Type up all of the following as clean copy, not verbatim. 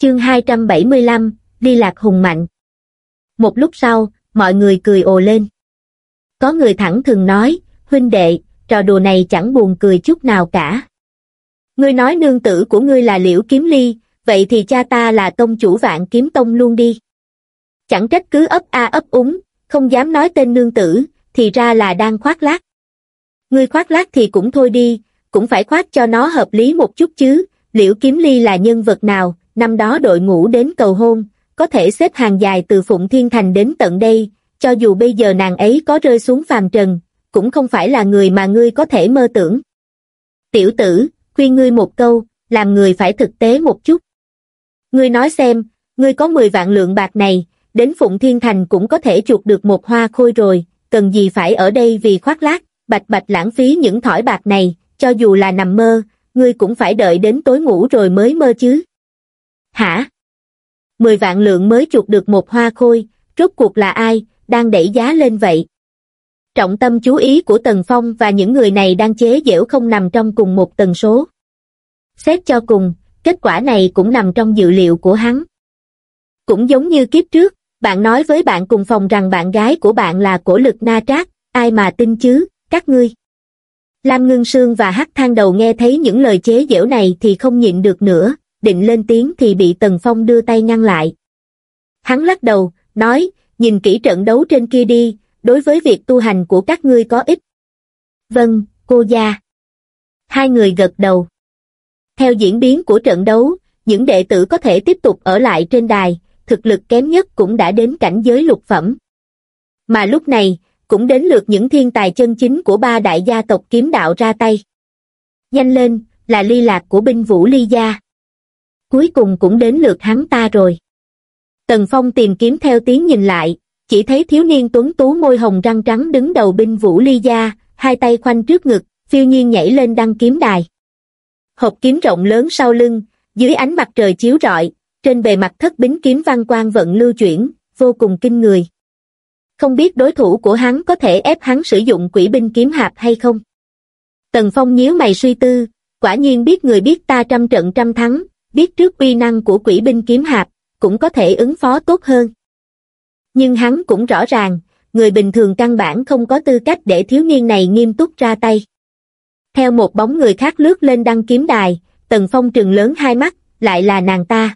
Chương 275, Ly Lạc hùng mạnh. Một lúc sau, mọi người cười ồ lên. Có người thẳng thừng nói, huynh đệ, trò đùa này chẳng buồn cười chút nào cả. Ngươi nói nương tử của ngươi là Liễu Kiếm Ly, vậy thì cha ta là tông chủ Vạn Kiếm Tông luôn đi. Chẳng trách cứ ấp a ấp úng, không dám nói tên nương tử, thì ra là đang khoác lác. Ngươi khoác lác thì cũng thôi đi, cũng phải khoác cho nó hợp lý một chút chứ. Liễu Kiếm Ly là nhân vật nào, năm đó đội ngũ đến cầu hôn, có thể xếp hàng dài từ Phụng Thiên Thành đến tận đây, cho dù bây giờ nàng ấy có rơi xuống phàm trần, cũng không phải là người mà ngươi có thể mơ tưởng. Tiểu tử, khuyên ngươi một câu, làm người phải thực tế một chút. Ngươi nói xem, ngươi có 10 vạn lượng bạc này, đến Phụng Thiên Thành cũng có thể chuộc được một hoa khôi rồi, cần gì phải ở đây vì khoác lác, bạch bạch lãng phí những thỏi bạc này, cho dù là nằm mơ, ngươi cũng phải đợi đến tối ngủ rồi mới mơ chứ. Hả? 10 vạn lượng mới chuộc được một hoa khôi, rốt cuộc là ai, đang đẩy giá lên vậy? Trọng tâm chú ý của Tần Phong và những người này đang chế giễu không nằm trong cùng một tần số. Xét cho cùng, kết quả này cũng nằm trong dự liệu của hắn. Cũng giống như kiếp trước, bạn nói với bạn cùng phòng rằng bạn gái của bạn là Cổ Lực Na Trác, ai mà tin chứ, các ngươi. Lam Ngưng Sương và Hắc Thang Đầu nghe thấy những lời chế giễu này thì không nhịn được nữa, định lên tiếng thì bị Tần Phong đưa tay ngăn lại. Hắn lắc đầu, nói, nhìn kỹ trận đấu trên kia đi, đối với việc tu hành của các ngươi có ích. Vâng, cô gia. Hai người gật đầu. Theo diễn biến của trận đấu, những đệ tử có thể tiếp tục ở lại trên đài, thực lực kém nhất cũng đã đến cảnh giới lục phẩm. Mà lúc này, cũng đến lượt những thiên tài chân chính của 3 đại gia tộc kiếm đạo ra tay. Nhanh lên, là Ly Lạc của binh vũ Ly gia. Cuối cùng cũng đến lượt hắn ta rồi. Tần Phong tìm kiếm theo tiếng nhìn lại, chỉ thấy thiếu niên tuấn tú môi hồng răng trắng đứng đầu binh vũ Ly gia, hai tay khoanh trước ngực, phiêu nhiên nhảy lên đăng kiếm đài. Hộp kiếm rộng lớn sau lưng, dưới ánh mặt trời chiếu rọi, trên bề mặt thất bính kiếm văn quang vận lưu chuyển, vô cùng kinh người. Không biết đối thủ của hắn có thể ép hắn sử dụng quỷ binh kiếm hạp hay không? Tần Phong nhíu mày suy tư, quả nhiên biết người biết ta trăm trận trăm thắng, biết trước uy năng của quỷ binh kiếm hạp, cũng có thể ứng phó tốt hơn. Nhưng hắn cũng rõ ràng, người bình thường căn bản không có tư cách để thiếu niên này nghiêm túc ra tay. Theo một bóng người khác lướt lên đăng kiếm đài, Tần Phong trừng lớn hai mắt, lại là nàng ta.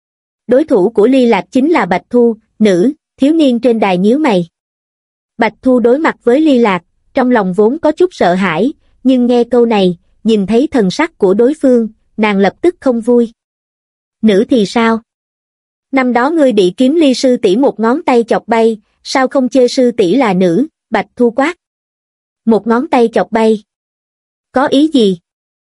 Đối thủ của Ly Lạc chính là Bạch Thu, nữ, thiếu niên trên đài nhíu mày. Bạch Thu đối mặt với Ly Lạc, trong lòng vốn có chút sợ hãi, nhưng nghe câu này, nhìn thấy thần sắc của đối phương, nàng lập tức không vui. Nữ thì sao? Năm đó ngươi bị Kiếm Ly sư tỷ một ngón tay chọc bay, sao không chê sư tỷ là nữ? Bạch Thu quát. Một ngón tay chọc bay. Có ý gì?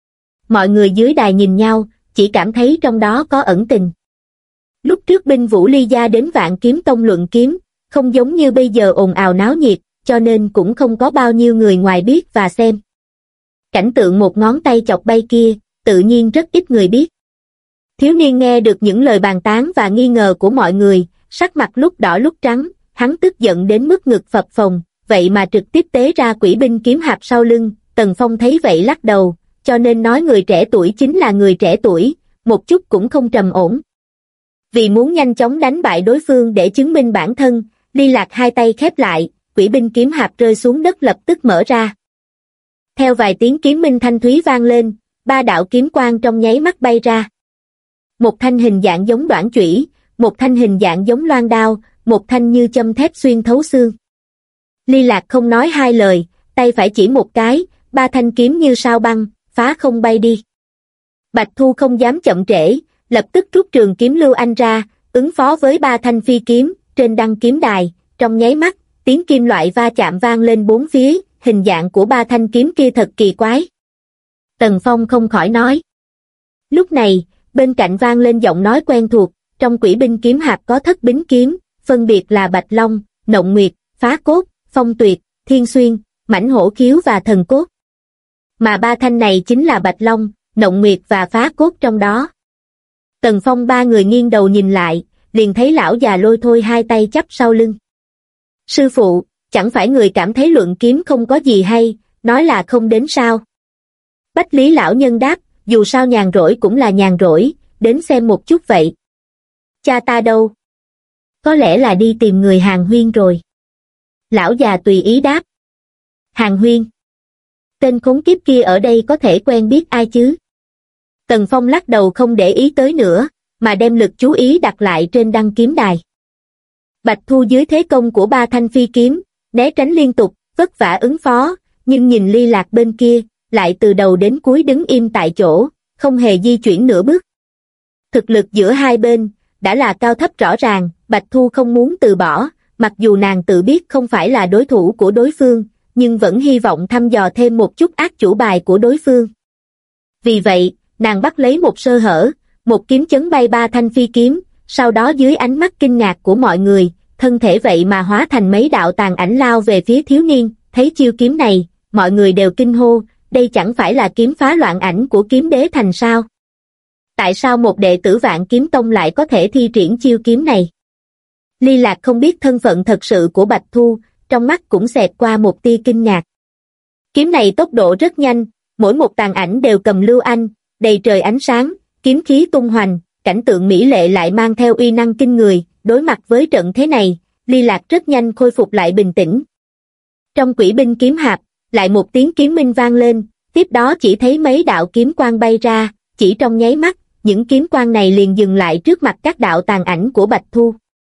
Mọi người dưới đài nhìn nhau, chỉ cảm thấy trong đó có ẩn tình. Lúc trước binh vũ Ly gia đến Vạn Kiếm Tông luận kiếm, không giống như bây giờ ồn ào náo nhiệt, cho nên cũng không có bao nhiêu người ngoài biết và xem. Cảnh tượng một ngón tay chọc bay kia, tự nhiên rất ít người biết. Thiếu niên nghe được những lời bàn tán và nghi ngờ của mọi người, sắc mặt lúc đỏ lúc trắng, hắn tức giận đến mức ngực phập phồng, vậy mà trực tiếp tế ra quỷ binh kiếm hạp sau lưng. Tần Phong thấy vậy lắc đầu, cho nên nói người trẻ tuổi chính là người trẻ tuổi, một chút cũng không trầm ổn. Vì muốn nhanh chóng đánh bại đối phương để chứng minh bản thân, Ly Lạc hai tay khép lại, quỷ binh kiếm hạp rơi xuống đất lập tức mở ra. Theo vài tiếng kiếm minh thanh thúy vang lên, 3 đạo kiếm quang trong nháy mắt bay ra. Một thanh hình dạng giống đoản chủy, một thanh hình dạng giống loan đao, một thanh như châm thép xuyên thấu xương. Ly Lạc không nói hai lời, tay phải chỉ một cái, 3 thanh kiếm như sao băng, phá không bay đi. Bạch Thu không dám chậm trễ, lập tức rút trường kiếm lưu anh ra, ứng phó với 3 thanh phi kiếm, trên đăng kiếm đài, trong nháy mắt, tiếng kim loại va chạm vang lên bốn phía, hình dạng của 3 thanh kiếm kia thật kỳ quái. Tần Phong không khỏi nói. Lúc này, bên cạnh vang lên giọng nói quen thuộc, trong quỷ binh kiếm hạp có thất bính kiếm, phân biệt là Bạch Long, Nộng Nguyệt, Phá Cốt, Phong Tuyệt, Thiên Xuyên, Mãnh Hổ Khiếu và Thần Cốt. Mà 3 thanh này chính là Bạch Long, Nộng Nguyệt và Phá Cốt trong đó. Tần Phong 3 người nghiêng đầu nhìn lại, liền thấy lão già Lôi Thôi hai tay chắp sau lưng. Sư phụ, chẳng phải người cảm thấy luận kiếm không có gì hay, nói là không đến sao? Bách Lý lão nhân đáp, dù sao nhàn rỗi cũng là nhàn rỗi, đến xem một chút vậy. Cha ta đâu? Có lẽ là đi tìm người Hàn Huyên rồi. Lão già tùy ý đáp. Hàn Huyên? Tên khốn kiếp kia ở đây có thể quen biết ai chứ? Tần Phong lắc đầu không để ý tới nữa, mà đem lực chú ý đặt lại trên đăng kiếm đài. Bạch Thu dưới thế công của ba thanh phi kiếm, né tránh liên tục, vất vả ứng phó, nhưng nhìn Ly Lạc bên kia, lại từ đầu đến cuối đứng im tại chỗ, không hề di chuyển nửa bước. Thực lực giữa hai bên, đã là cao thấp rõ ràng, Bạch Thu không muốn từ bỏ, mặc dù nàng tự biết không phải là đối thủ của đối phương, nhưng vẫn hy vọng thăm dò thêm một chút ác chủ bài của đối phương. Vì vậy, nàng bắt lấy một sơ hở, một kiếm chấn bay ba thanh phi kiếm, sau đó dưới ánh mắt kinh ngạc của mọi người, thân thể vậy mà hóa thành mấy đạo tàn ảnh lao về phía thiếu niên. Thấy chiêu kiếm này, mọi người đều kinh hô, đây chẳng phải là kiếm phá loạn ảnh của Kiếm Đế Thành sao? Tại sao một đệ tử Vạn Kiếm Tông lại có thể thi triển chiêu kiếm này? Ly Lạc không biết thân phận thật sự của Bạch Thu, trong mắt cũng xẹt qua một tia kinh ngạc. Kiếm này tốc độ rất nhanh, mỗi một tàn ảnh đều cầm lưu anh, đầy trời ánh sáng, kiếm khí tung hoành, cảnh tượng mỹ lệ lại mang theo uy năng kinh người. Đối mặt với trận thế này, Ly Lạc rất nhanh khôi phục lại bình tĩnh. Trong quỷ binh kiếm hạp, lại một tiếng kiếm minh vang lên, tiếp đó chỉ thấy mấy đạo kiếm quang bay ra, chỉ trong nháy mắt, những kiếm quang này liền dừng lại trước mặt các đạo tàn ảnh của Bạch Thu.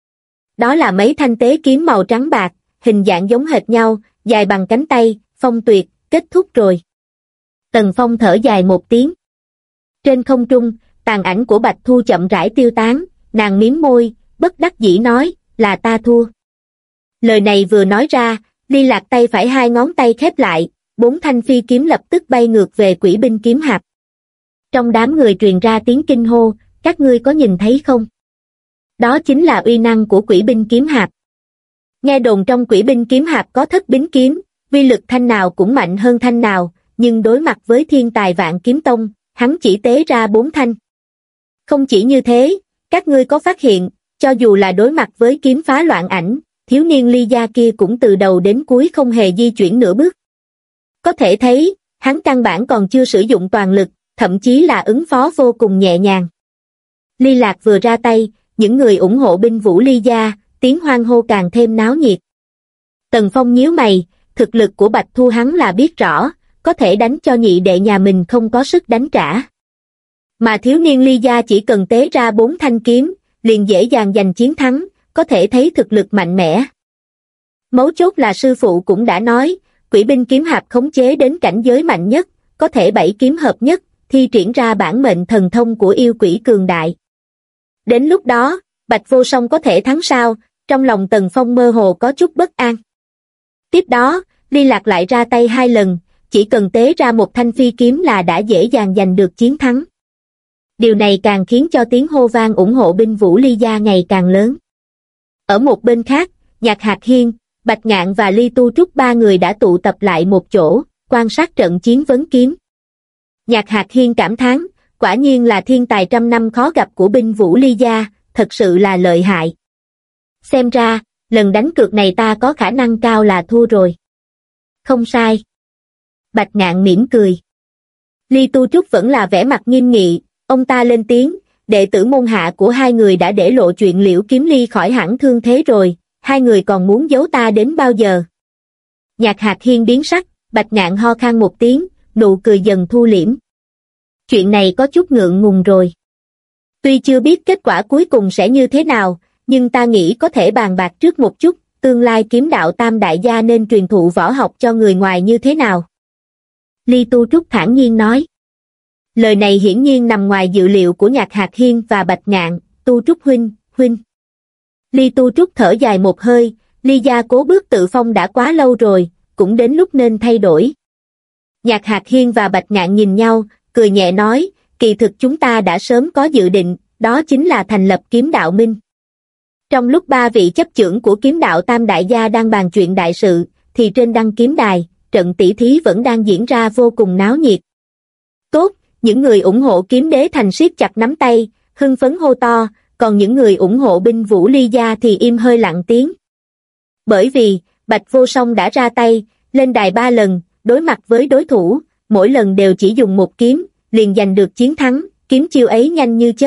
Đó là mấy thanh tế kiếm màu trắng bạc, hình dạng giống hệt nhau, dài bằng cánh tay. Phong tuyệt, kết thúc rồi. Tần Phong thở dài một tiếng. Trên không trung, tàn ảnh của Bạch Thu chậm rãi tiêu tán, nàng mím môi, bất đắc dĩ nói, là ta thua. Lời này vừa nói ra, Ly Lạc tay phải hai ngón tay khép lại, bốn thanh phi kiếm lập tức bay ngược về quỷ binh kiếm hạp. Trong đám người truyền ra tiếng kinh hô, các ngươi có nhìn thấy không? Đó chính là uy năng của quỷ binh kiếm hạp. Nghe đồn trong quỷ binh kiếm hạp có thất bính kiếm, uy lực thanh nào cũng mạnh hơn thanh nào, nhưng đối mặt với thiên tài Vạn Kiếm Tông, hắn chỉ tế ra 4 thanh. Không chỉ như thế, các ngươi có phát hiện, cho dù là đối mặt với kiếm phá loạn ảnh, thiếu niên Ly gia kia cũng từ đầu đến cuối không hề di chuyển nửa bước. Có thể thấy, hắn căn bản còn chưa sử dụng toàn lực, thậm chí là ứng phó vô cùng nhẹ nhàng. Ly Lạc vừa ra tay, những người ủng hộ binh vũ Ly gia, tiếng hoan hô càng thêm náo nhiệt. Tần Phong nhíu mày, thực lực của Bạch Thu hắn là biết rõ, có thể đánh cho nhị đệ nhà mình không có sức đánh trả. Mà thiếu niên Ly gia chỉ cần tế ra 4 thanh kiếm, liền dễ dàng giành chiến thắng, có thể thấy thực lực mạnh mẽ. Mấu chốt là sư phụ cũng đã nói, quỷ binh kiếm hạp khống chế đến cảnh giới mạnh nhất, có thể 7 kiếm hợp nhất, thi triển ra bản mệnh thần thông của yêu quỷ cường đại. Đến lúc đó, Bạch Vô Song có thể thắng sao? Trong lòng Tần Phong mơ hồ có chút bất an. Tiếp đó, Ly Lạc lại ra tay 2 lần, chỉ cần tế ra một thanh phi kiếm là đã dễ dàng giành được chiến thắng. Điều này càng khiến cho tiếng hô vang ủng hộ binh vũ Ly gia ngày càng lớn. Ở một bên khác, Nhạc Hạc Hiên, Bạch Ngạn và Ly Tu Trúc 3 người đã tụ tập lại một chỗ, quan sát trận chiến vấn kiếm. Nhạc Hạc Hiên cảm thán, quả nhiên là thiên tài trăm năm khó gặp của binh vũ Ly gia, thật sự là lợi hại. Xem ra, lần đánh cược này ta có khả năng cao là thua rồi. Không sai. Bạch Ngạn mỉm cười. Ly Tu Trúc vẫn là vẻ mặt nghiêm nghị, ông ta lên tiếng, đệ tử môn hạ của hai người đã để lộ chuyện Liễu Kiếm Ly khỏi hẳn thương thế rồi, hai người còn muốn giấu ta đến bao giờ? Nhạc Hạc Hiên biến sắc, Bạch Ngạn ho khan một tiếng, nụ cười dần thu liễm. Chuyện này có chút ngượng ngùng rồi. Tuy chưa biết kết quả cuối cùng sẽ như thế nào, nhưng ta nghĩ có thể bàn bạc trước một chút, tương lai kiếm đạo tam đại gia nên truyền thụ võ học cho người ngoài như thế nào? Ly Tu Trúc thản nhiên nói. Lời này hiển nhiên nằm ngoài dự liệu của Nhạc Hạc Hiên và Bạch Ngạn. Tu Trúc huynh. Ly Tu Trúc thở dài một hơi, Ly gia cố bước tự phong đã quá lâu rồi, cũng đến lúc nên thay đổi. Nhạc Hạc Hiên và Bạch Ngạn nhìn nhau, cười nhẹ nói, kỳ thực chúng ta đã sớm có dự định, đó chính là thành lập kiếm đạo minh. Trong lúc 3 vị chấp chưởng của kiếm đạo tam đại gia đang bàn chuyện đại sự, thì trên đăng kiếm đài, trận tỷ thí vẫn đang diễn ra vô cùng náo nhiệt. Tốt, những người ủng hộ Kiếm Đế Thành siết chặt nắm tay, hưng phấn hô to, còn những người ủng hộ binh vũ Ly gia thì im hơi lặng tiếng. Bởi vì, Bạch Vô Song đã ra tay, lên đài 3 lần, đối mặt với đối thủ, mỗi lần đều chỉ dùng một kiếm, liền giành được chiến thắng, kiếm chiêu ấy nhanh như chớp,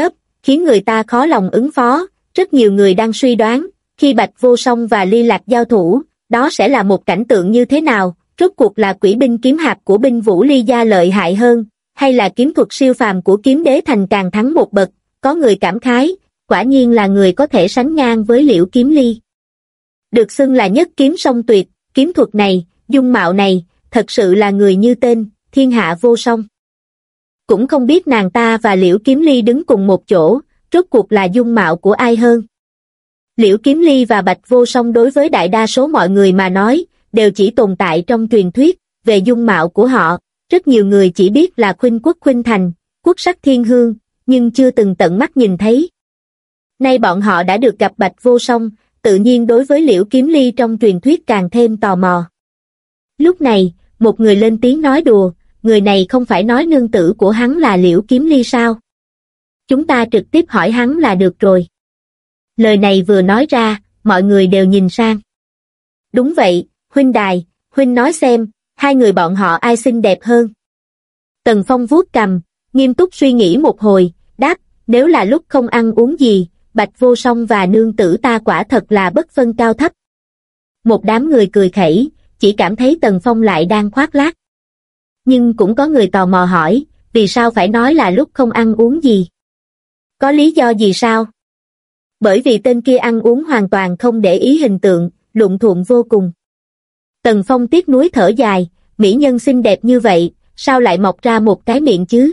khiến người ta khó lòng ứng phó. Rất nhiều người đang suy đoán, khi Bạch Vô Song và Ly Lạc giao thủ, đó sẽ là một cảnh tượng như thế nào, rốt cuộc là quỷ binh kiếm hạp của binh vũ Ly gia lợi hại hơn, hay là kiếm thuật siêu phàm của kiếm đế thành càng thắng một bậc. Có người cảm khái, quả nhiên là người có thể sánh ngang với Liễu Kiếm Ly. Được xưng là nhất kiếm song tuyệt, kiếm thuật này, dung mạo này, thật sự là người như tên, thiên hạ vô song. Cũng không biết nàng ta và Liễu Kiếm Ly đứng cùng một chỗ, rốt cuộc là dung mạo của ai hơn. Liễu Kiếm Ly và Bạch Vô Song đối với đại đa số mọi người mà nói, đều chỉ tồn tại trong truyền thuyết. Về dung mạo của họ, rất nhiều người chỉ biết là khuynh quốc khuynh thành, quốc sắc thiên hương, nhưng chưa từng tận mắt nhìn thấy. Nay bọn họ đã được gặp Bạch Vô Song, tự nhiên đối với Liễu Kiếm Ly trong truyền thuyết càng thêm tò mò. Lúc này, một người lên tiếng nói đùa, người này không phải nói nương tử của hắn là Liễu Kiếm Ly sao? Chúng ta trực tiếp hỏi hắn là được rồi. Lời này vừa nói ra, mọi người đều nhìn sang. Đúng vậy, huynh đài, huynh nói xem, hai người bọn họ ai xinh đẹp hơn? Tần Phong vuốt cằm, nghiêm túc suy nghĩ một hồi, đáp, nếu là lúc không ăn uống gì, Bạch Vô Song và nương tử ta quả thật là bất phân cao thấp. Một đám người cười khẩy, chỉ cảm thấy Tần Phong lại đang khoác lác. Nhưng cũng có người tò mò hỏi, vì sao phải nói là lúc không ăn uống gì? Có lý do gì sao? Bởi vì tên kia ăn uống hoàn toàn không để ý hình tượng, luộn thuộn vô cùng. Tần Phong tiếc nuối thở dài, mỹ nhân xinh đẹp như vậy, sao lại mọc ra một cái miệng chứ?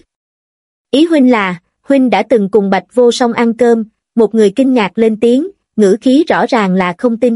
Ý huynh là, huynh đã từng cùng Bạch Vô Song ăn cơm, một người kinh ngạc lên tiếng, ngữ khí rõ ràng là không tin.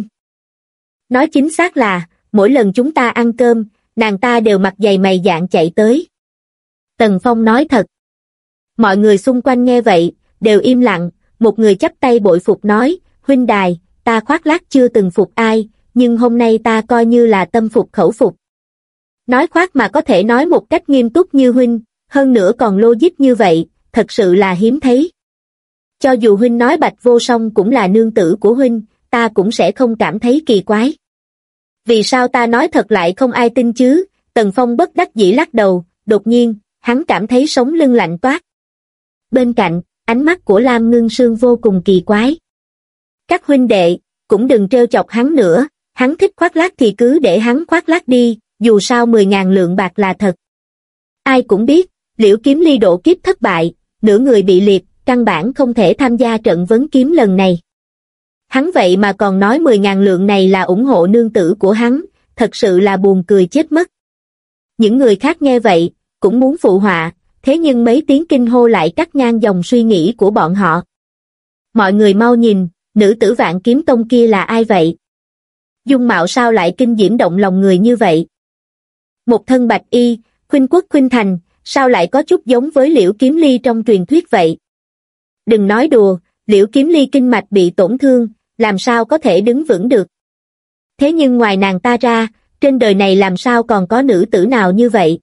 Nói chính xác là, mỗi lần chúng ta ăn cơm, nàng ta đều mặt dày mày dạn chạy tới. Tần Phong nói thật. Mọi người xung quanh nghe vậy, đều im lặng, một người chắp tay bội phục nói, huynh đài, ta khoác lác chưa từng phục ai, nhưng hôm nay ta coi như là tâm phục khẩu phục. Nói khoác mà có thể nói một cách nghiêm túc như huynh, hơn nữa còn logic như vậy, thật sự là hiếm thấy. Cho dù huynh nói Bạch Vô Song cũng là nương tử của huynh, ta cũng sẽ không cảm thấy kỳ quái. Vì sao ta nói thật lại không ai tin chứ? Tần Phong bất đắc dĩ lắc đầu, đột nhiên, hắn cảm thấy sống lưng lạnh toát. Bên cạnh, ánh mắt của Lam Ngưng Sương vô cùng kỳ quái. Các huynh đệ, cũng đừng trêu chọc hắn nữa, hắn thích khoác lác thì cứ để hắn khoác lác đi, dù sao 10.000 lượng bạc là thật. Ai cũng biết, Liễu Kiếm Ly độ kiếp thất bại, nửa người bị liệt, căn bản không thể tham gia trận vấn kiếm lần này. Hắn vậy mà còn nói 10.000 lượng này là ủng hộ nương tử của hắn, thật sự là buồn cười chết mất. Những người khác nghe vậy, cũng muốn phụ họa, thế nhưng mấy tiếng kinh hô lại cắt ngang dòng suy nghĩ của bọn họ. Mọi người mau nhìn, nữ tử Vạn Kiếm Tông kia là ai vậy? Dung mạo sao lại kinh diễm động lòng người như vậy? Một thân bạch y, khuynh quốc khuynh thành, sao lại có chút giống với Liễu Kiếm Ly trong truyền thuyết vậy? Đừng nói đùa, Liễu Kiếm Ly kinh mạch bị tổn thương, làm sao có thể đứng vững được? Thế nhưng ngoài nàng ta ra, trên đời này làm sao còn có nữ tử nào như vậy?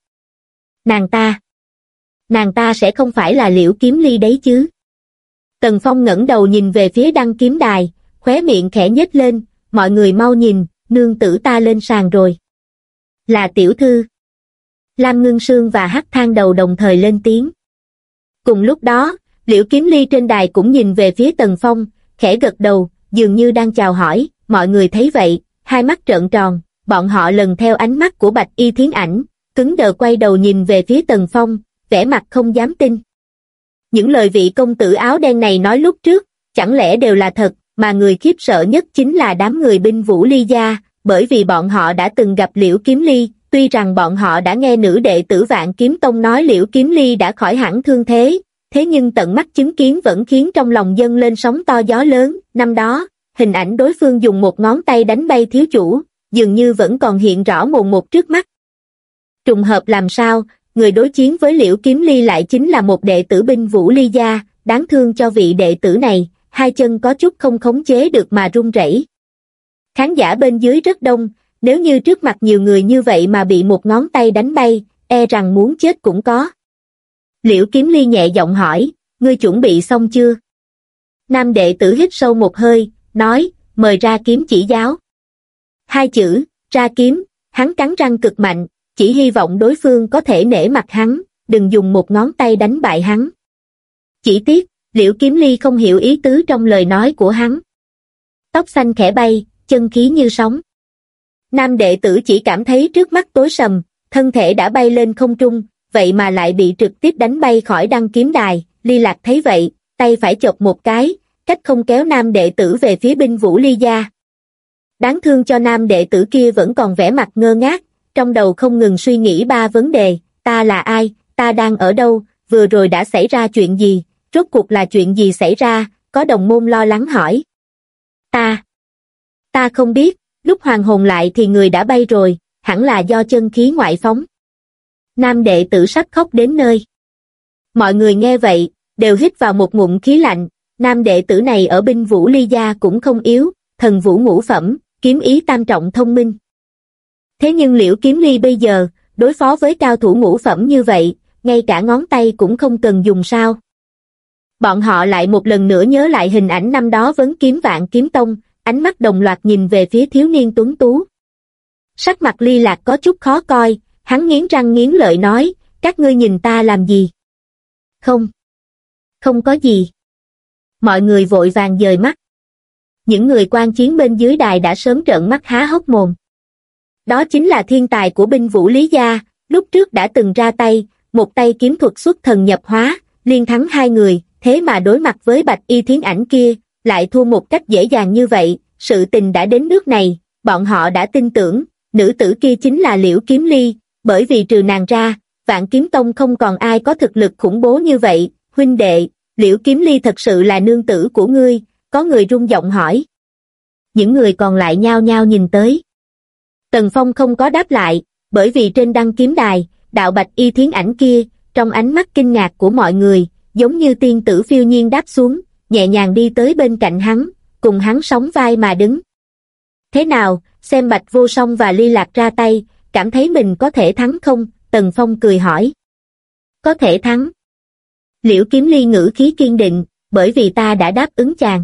Nàng ta sẽ không phải là Liễu Kiếm Ly đấy chứ? Tần Phong ngẩng đầu nhìn về phía đăng kiếm đài, khóe miệng khẽ nhếch lên, mọi người mau nhìn, nương tử ta lên sàn rồi. Là tiểu thư. Lam Ngưng Sương và Hắc Thang Đầu đồng thời lên tiếng. Cùng lúc đó, Liễu Kiếm Ly trên đài cũng nhìn về phía Tần Phong, khẽ gật đầu, dường như đang chào hỏi, mọi người thấy vậy, hai mắt trợn tròn, bọn họ lần theo ánh mắt của Bạch Y Thiến Ảnh, cứng đờ quay đầu nhìn về phía Tần Phong, vẻ mặt không dám tin. Những lời vị công tử áo đen này nói lúc trước, chẳng lẽ đều là thật, mà người khiếp sợ nhất chính là đám người binh vũ Ly gia, bởi vì bọn họ đã từng gặp Liễu Kiếm Ly, tuy rằng bọn họ đã nghe nữ đệ tử Vạn Kiếm Tông nói Liễu Kiếm Ly đã khỏi hẳn thương thế, thế nhưng tận mắt chứng kiến vẫn khiến trong lòng dâng lên sóng to gió lớn. Năm đó, hình ảnh đối phương dùng một ngón tay đánh bay thiếu chủ, dường như vẫn còn hiện rõ mồn một trước mắt. Trùng hợp làm sao, người đối chiến với Liễu Kiếm Ly lại chính là một đệ tử binh vũ Ly gia, đáng thương cho vị đệ tử này, hai chân có chút không khống chế được mà run rẩy. Khán giả bên dưới rất đông, nếu như trước mặt nhiều người như vậy mà bị một ngón tay đánh bay, e rằng muốn chết cũng có. Liễu Kiếm Ly nhẹ giọng hỏi, ngươi chuẩn bị xong chưa? Nam đệ tử hít sâu một hơi, nói, mời ra kiếm chỉ giáo. Hai chữ, ra kiếm, hắn cắn răng cực mạnh, chỉ hy vọng đối phương có thể nể mặt hắn, đừng dùng một ngón tay đánh bại hắn. Chỉ tiếc, Liễu Kiếm Ly không hiểu ý tứ trong lời nói của hắn. Tóc xanh khẽ bay, chân khí như sóng. Nam đệ tử chỉ cảm thấy trước mắt tối sầm, thân thể đã bay lên không trung, vậy mà lại bị trực tiếp đánh bay khỏi đăng kiếm đài. Ly Lạc thấy vậy, tay phải chộp một cái, cách không kéo nam đệ tử về phía binh vũ Ly gia. Đáng thương cho nam đệ tử kia vẫn còn vẻ mặt ngơ ngác, trong đầu không ngừng suy nghĩ ba vấn đề: ta là ai, ta đang ở đâu, vừa rồi đã xảy ra chuyện gì, rốt cuộc là chuyện gì xảy ra. Có đồng môn lo lắng hỏi. Ta không biết, lúc hoàn hồn lại thì người đã bay rồi, hẳn là do chân khí ngoại phóng. Nam đệ tử sắp khóc đến nơi. Mọi người nghe vậy, đều hít vào một ngụm khí lạnh. Nam đệ tử này ở binh vũ Ly gia cũng không yếu, thần vũ ngũ phẩm, kiếm ý tam trọng thông minh. Thế nhưng Liễu Kiếm Ly bây giờ, đối phó với cao thủ ngũ phẩm như vậy, ngay cả ngón tay cũng không cần dùng sao? Bọn họ lại một lần nữa nhớ lại hình ảnh năm đó vấn kiếm Vạn Kiếm Tông, ánh mắt đồng loạt nhìn về phía thiếu niên tuấn tú. Sắc mặt Ly Lạc có chút khó coi, hắn nghiến răng nghiến lợi nói, các ngươi nhìn ta làm gì? Không có gì. Mọi người vội vàng dời mắt. Những người quan chiến bên dưới đài đã sớm trợn mắt há hốc mồm. Đó chính là thiên tài của binh vũ Lý gia, lúc trước đã từng ra tay, một tay kiếm thuật xuất thần nhập hóa, liên thắng hai người, thế mà đối mặt với Bạch Y Thiến Ảnh kia, lại thua một cách dễ dàng như vậy. Sự tình đã đến nước này, bọn họ đã tin tưởng, nữ tử kia chính là Liễu Kiếm Ly, bởi vì trừ nàng ra, Vạn Kiếm Tông không còn ai có thực lực khủng bố như vậy. Huynh đệ, Liễu Kiếm Ly thật sự là nương tử của ngươi? Có người rung giọng hỏi. Những người còn lại nhao nhao nhìn tới. Tần Phong không có đáp lại, bởi vì trên đăng kiếm đài, đạo Bạch Y Thiến Ảnh kia, trong ánh mắt kinh ngạc của mọi người, giống như tiên tử phiêu nhiên đáp xuống, nhẹ nhàng đi tới bên cạnh hắn, cùng hắn sóng vai mà đứng. Thế nào, xem Bạch Vô Song và Ly Lạc ra tay, cảm thấy mình có thể thắng không? Tần Phong cười hỏi. Có thể thắng. Liễu Kiếm Ly ngữ khí kiên định, bởi vì ta đã đáp ứng chàng.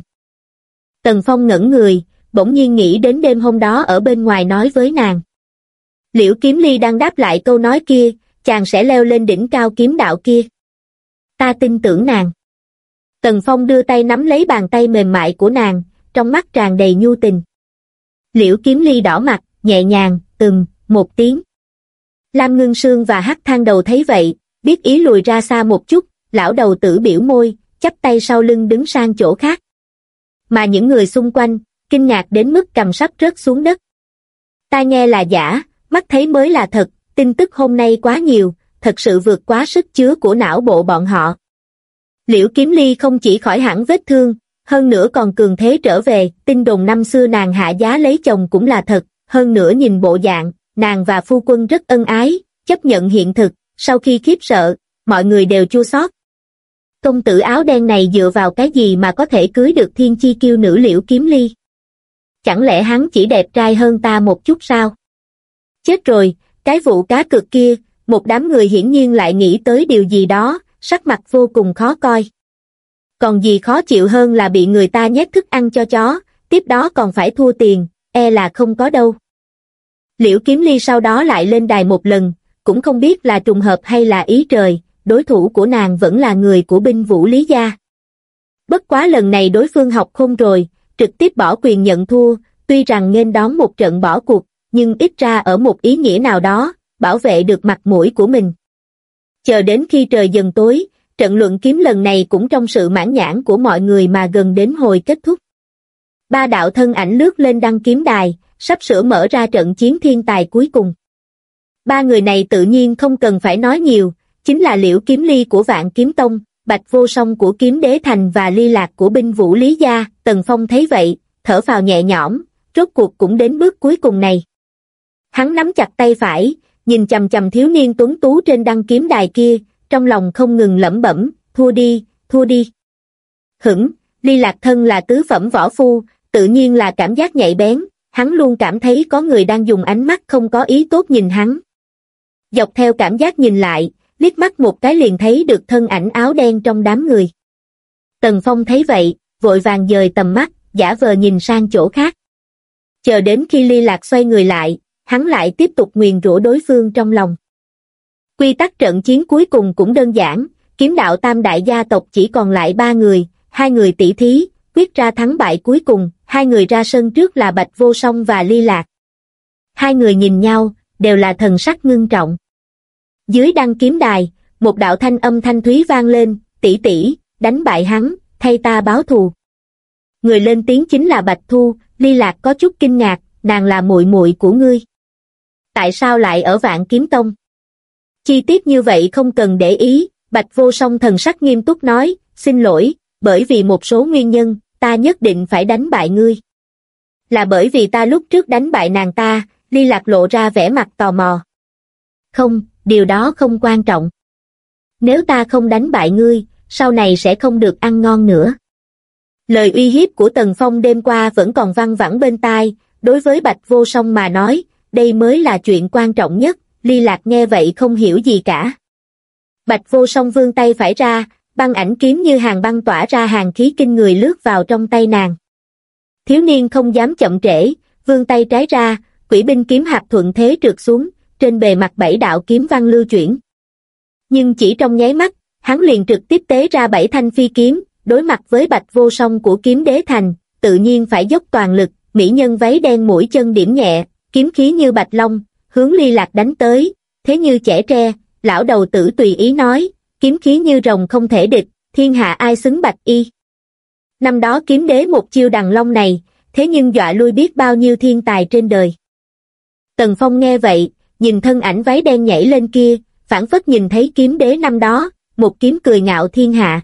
Tần Phong ngẩn người, bỗng nhiên nghĩ đến đêm hôm đó ở bên ngoài nói với nàng. Liễu Kiếm Ly đang đáp lại câu nói kia, chàng sẽ leo lên đỉnh cao kiếm đạo kia. Ta tin tưởng nàng. Tần Phong đưa tay nắm lấy bàn tay mềm mại của nàng, trong mắt tràn đầy nhu tình. Liễu Kiếm Ly đỏ mặt, nhẹ nhàng, một tiếng. Lam Ngưng Sương và Hắc Thang Đầu thấy vậy, biết ý lùi ra xa một chút, lão đầu tử biểu môi, chắp tay sau lưng đứng sang chỗ khác. Mà những người xung quanh, kinh ngạc đến mức cầm sắp rớt xuống đất. Tai nghe là giả, mắt thấy mới là thật, tin tức hôm nay quá nhiều, thật sự vượt quá sức chứa của não bộ bọn họ. Liễu Kiếm Ly không chỉ khỏi hẳn vết thương, hơn nữa còn cường thế trở về, tin đồn năm xưa nàng hạ giá lấy chồng cũng là thật, hơn nữa nhìn bộ dạng, nàng và phu quân rất ân ái, chấp nhận hiện thực. Sau khi khiếp sợ, mọi người đều chua xót. Công tử áo đen này dựa vào cái gì mà có thể cưới được thiên chi kiêu nữ Liễu Kiếm Ly? Chẳng lẽ hắn chỉ đẹp trai hơn ta một chút sao? Chết rồi, cái vụ cá cược kia, một đám người hiển nhiên lại nghĩ tới điều gì đó, sắc mặt vô cùng khó coi. Còn gì khó chịu hơn là bị người ta nhét thức ăn cho chó, tiếp đó còn phải thua tiền, e là không có đâu. Liễu Kiếm Ly sau đó lại lên đài một lần, cũng không biết là trùng hợp hay là ý trời, đối thủ của nàng vẫn là người của binh vũ Lý gia. Bất quá lần này đối phương học khôn rồi, trực tiếp bỏ quyền nhận thua, tuy rằng nghênh đón một trận bỏ cuộc, nhưng ít ra ở một ý nghĩa nào đó, bảo vệ được mặt mũi của mình. Chờ đến khi trời dần tối, trận luận kiếm lần này cũng trong sự mãn nhãn của mọi người mà gần đến hồi kết thúc. Ba đạo thân ảnh lướt lên đăng kiếm đài, sắp sửa mở ra trận chiến thiên tài cuối cùng. Ba người này tự nhiên không cần phải nói nhiều, chính là Liễu Kiếm Ly của Vạn Kiếm Tông, Bạch Vô Song của Kiếm Đế Thành và Ly Lạc của binh vũ Lý gia. Tần Phong thấy vậy, thở phào nhẹ nhõm, rốt cuộc cũng đến bước cuối cùng này. Hắn nắm chặt tay phải, nhìn chằm chằm thiếu niên tuấn tú trên đăng kiếm đài kia, trong lòng không ngừng lẩm bẩm, thua đi, thua đi. Ly Lạc thân là tứ phẩm võ phu, tự nhiên là cảm giác nhạy bén, hắn luôn cảm thấy có người đang dùng ánh mắt không có ý tốt nhìn hắn. Dọc theo cảm giác nhìn lại, liếc mắt một cái liền thấy được thân ảnh áo đen trong đám người. Tần Phong thấy vậy, vội vàng dời tầm mắt, giả vờ nhìn sang chỗ khác. Chờ đến khi Ly Lạc xoay người lại, hắn lại tiếp tục nguyền rủa đối phương trong lòng. Quy tắc trận chiến cuối cùng cũng đơn giản, kiếm đạo tam đại gia tộc chỉ còn lại 3 người, 2 người tỷ thí, quyết ra thắng bại cuối cùng, 2 người ra sân trước là Bạch Vô Song và Ly Lạc. 2 người nhìn nhau, đều là thần sắc ngưng trọng. Dưới đăng kiếm đài, một đạo thanh âm thanh thúy vang lên, tỷ tỷ, đánh bại hắn, thay ta báo thù. Người lên tiếng chính là Bạch Thu. Ly Lạc có chút kinh ngạc, nàng là muội muội của ngươi. Tại sao lại ở Vạn Kiếm Tông? Chi tiết như vậy không cần để ý, Bạch Vô Song thần sắc nghiêm túc nói, xin lỗi, bởi vì một số nguyên nhân, ta nhất định phải đánh bại ngươi. Là bởi vì ta lúc trước đánh bại nàng ta. Ly Lạc lộ ra vẻ mặt tò mò. Không, điều đó không quan trọng. Nếu ta không đánh bại ngươi, sau này sẽ không được ăn ngon nữa. Lời uy hiếp của Tần Phong đêm qua vẫn còn văng vẳng bên tai, đối với Bạch Vô Song mà nói, đây mới là chuyện quan trọng nhất. Ly Lạc nghe vậy không hiểu gì cả. Bạch Vô Song vươn tay phải ra, băng ảnh kiếm như hàng băng tỏa ra hàng khí kinh người lướt vào trong tay nàng. Thiếu niên không dám chậm trễ, vươn tay trái ra, quỷ binh kiếm hạp thuận thế trượt xuống, trên bề mặt 7 đạo kiếm văn lưu chuyển. Nhưng chỉ trong nháy mắt, hắn liền trực tiếp tế ra 7 thanh phi kiếm, đối mặt với Bạch Vô Song của Kiếm Đế Thành, tự nhiên phải dốc toàn lực. Mỹ nhân váy đen mũi chân điểm nhẹ, kiếm khí như bạch long, hướng Ly Lạc đánh tới, thế như chẻ tre. Lão đầu tử tùy ý nói, kiếm khí như rồng không thể địch, thiên hạ ai xứng bạch y. Năm đó Kiếm Đế một chiêu đằng long này, thế nhưng dọa lui biết bao nhiêu thiên tài trên đời. Tần Phong nghe vậy, nhìn thân ảnh váy đen nhảy lên kia, phảng phất nhìn thấy Kiếm Đế năm đó, một kiếm cười ngạo thiên hạ.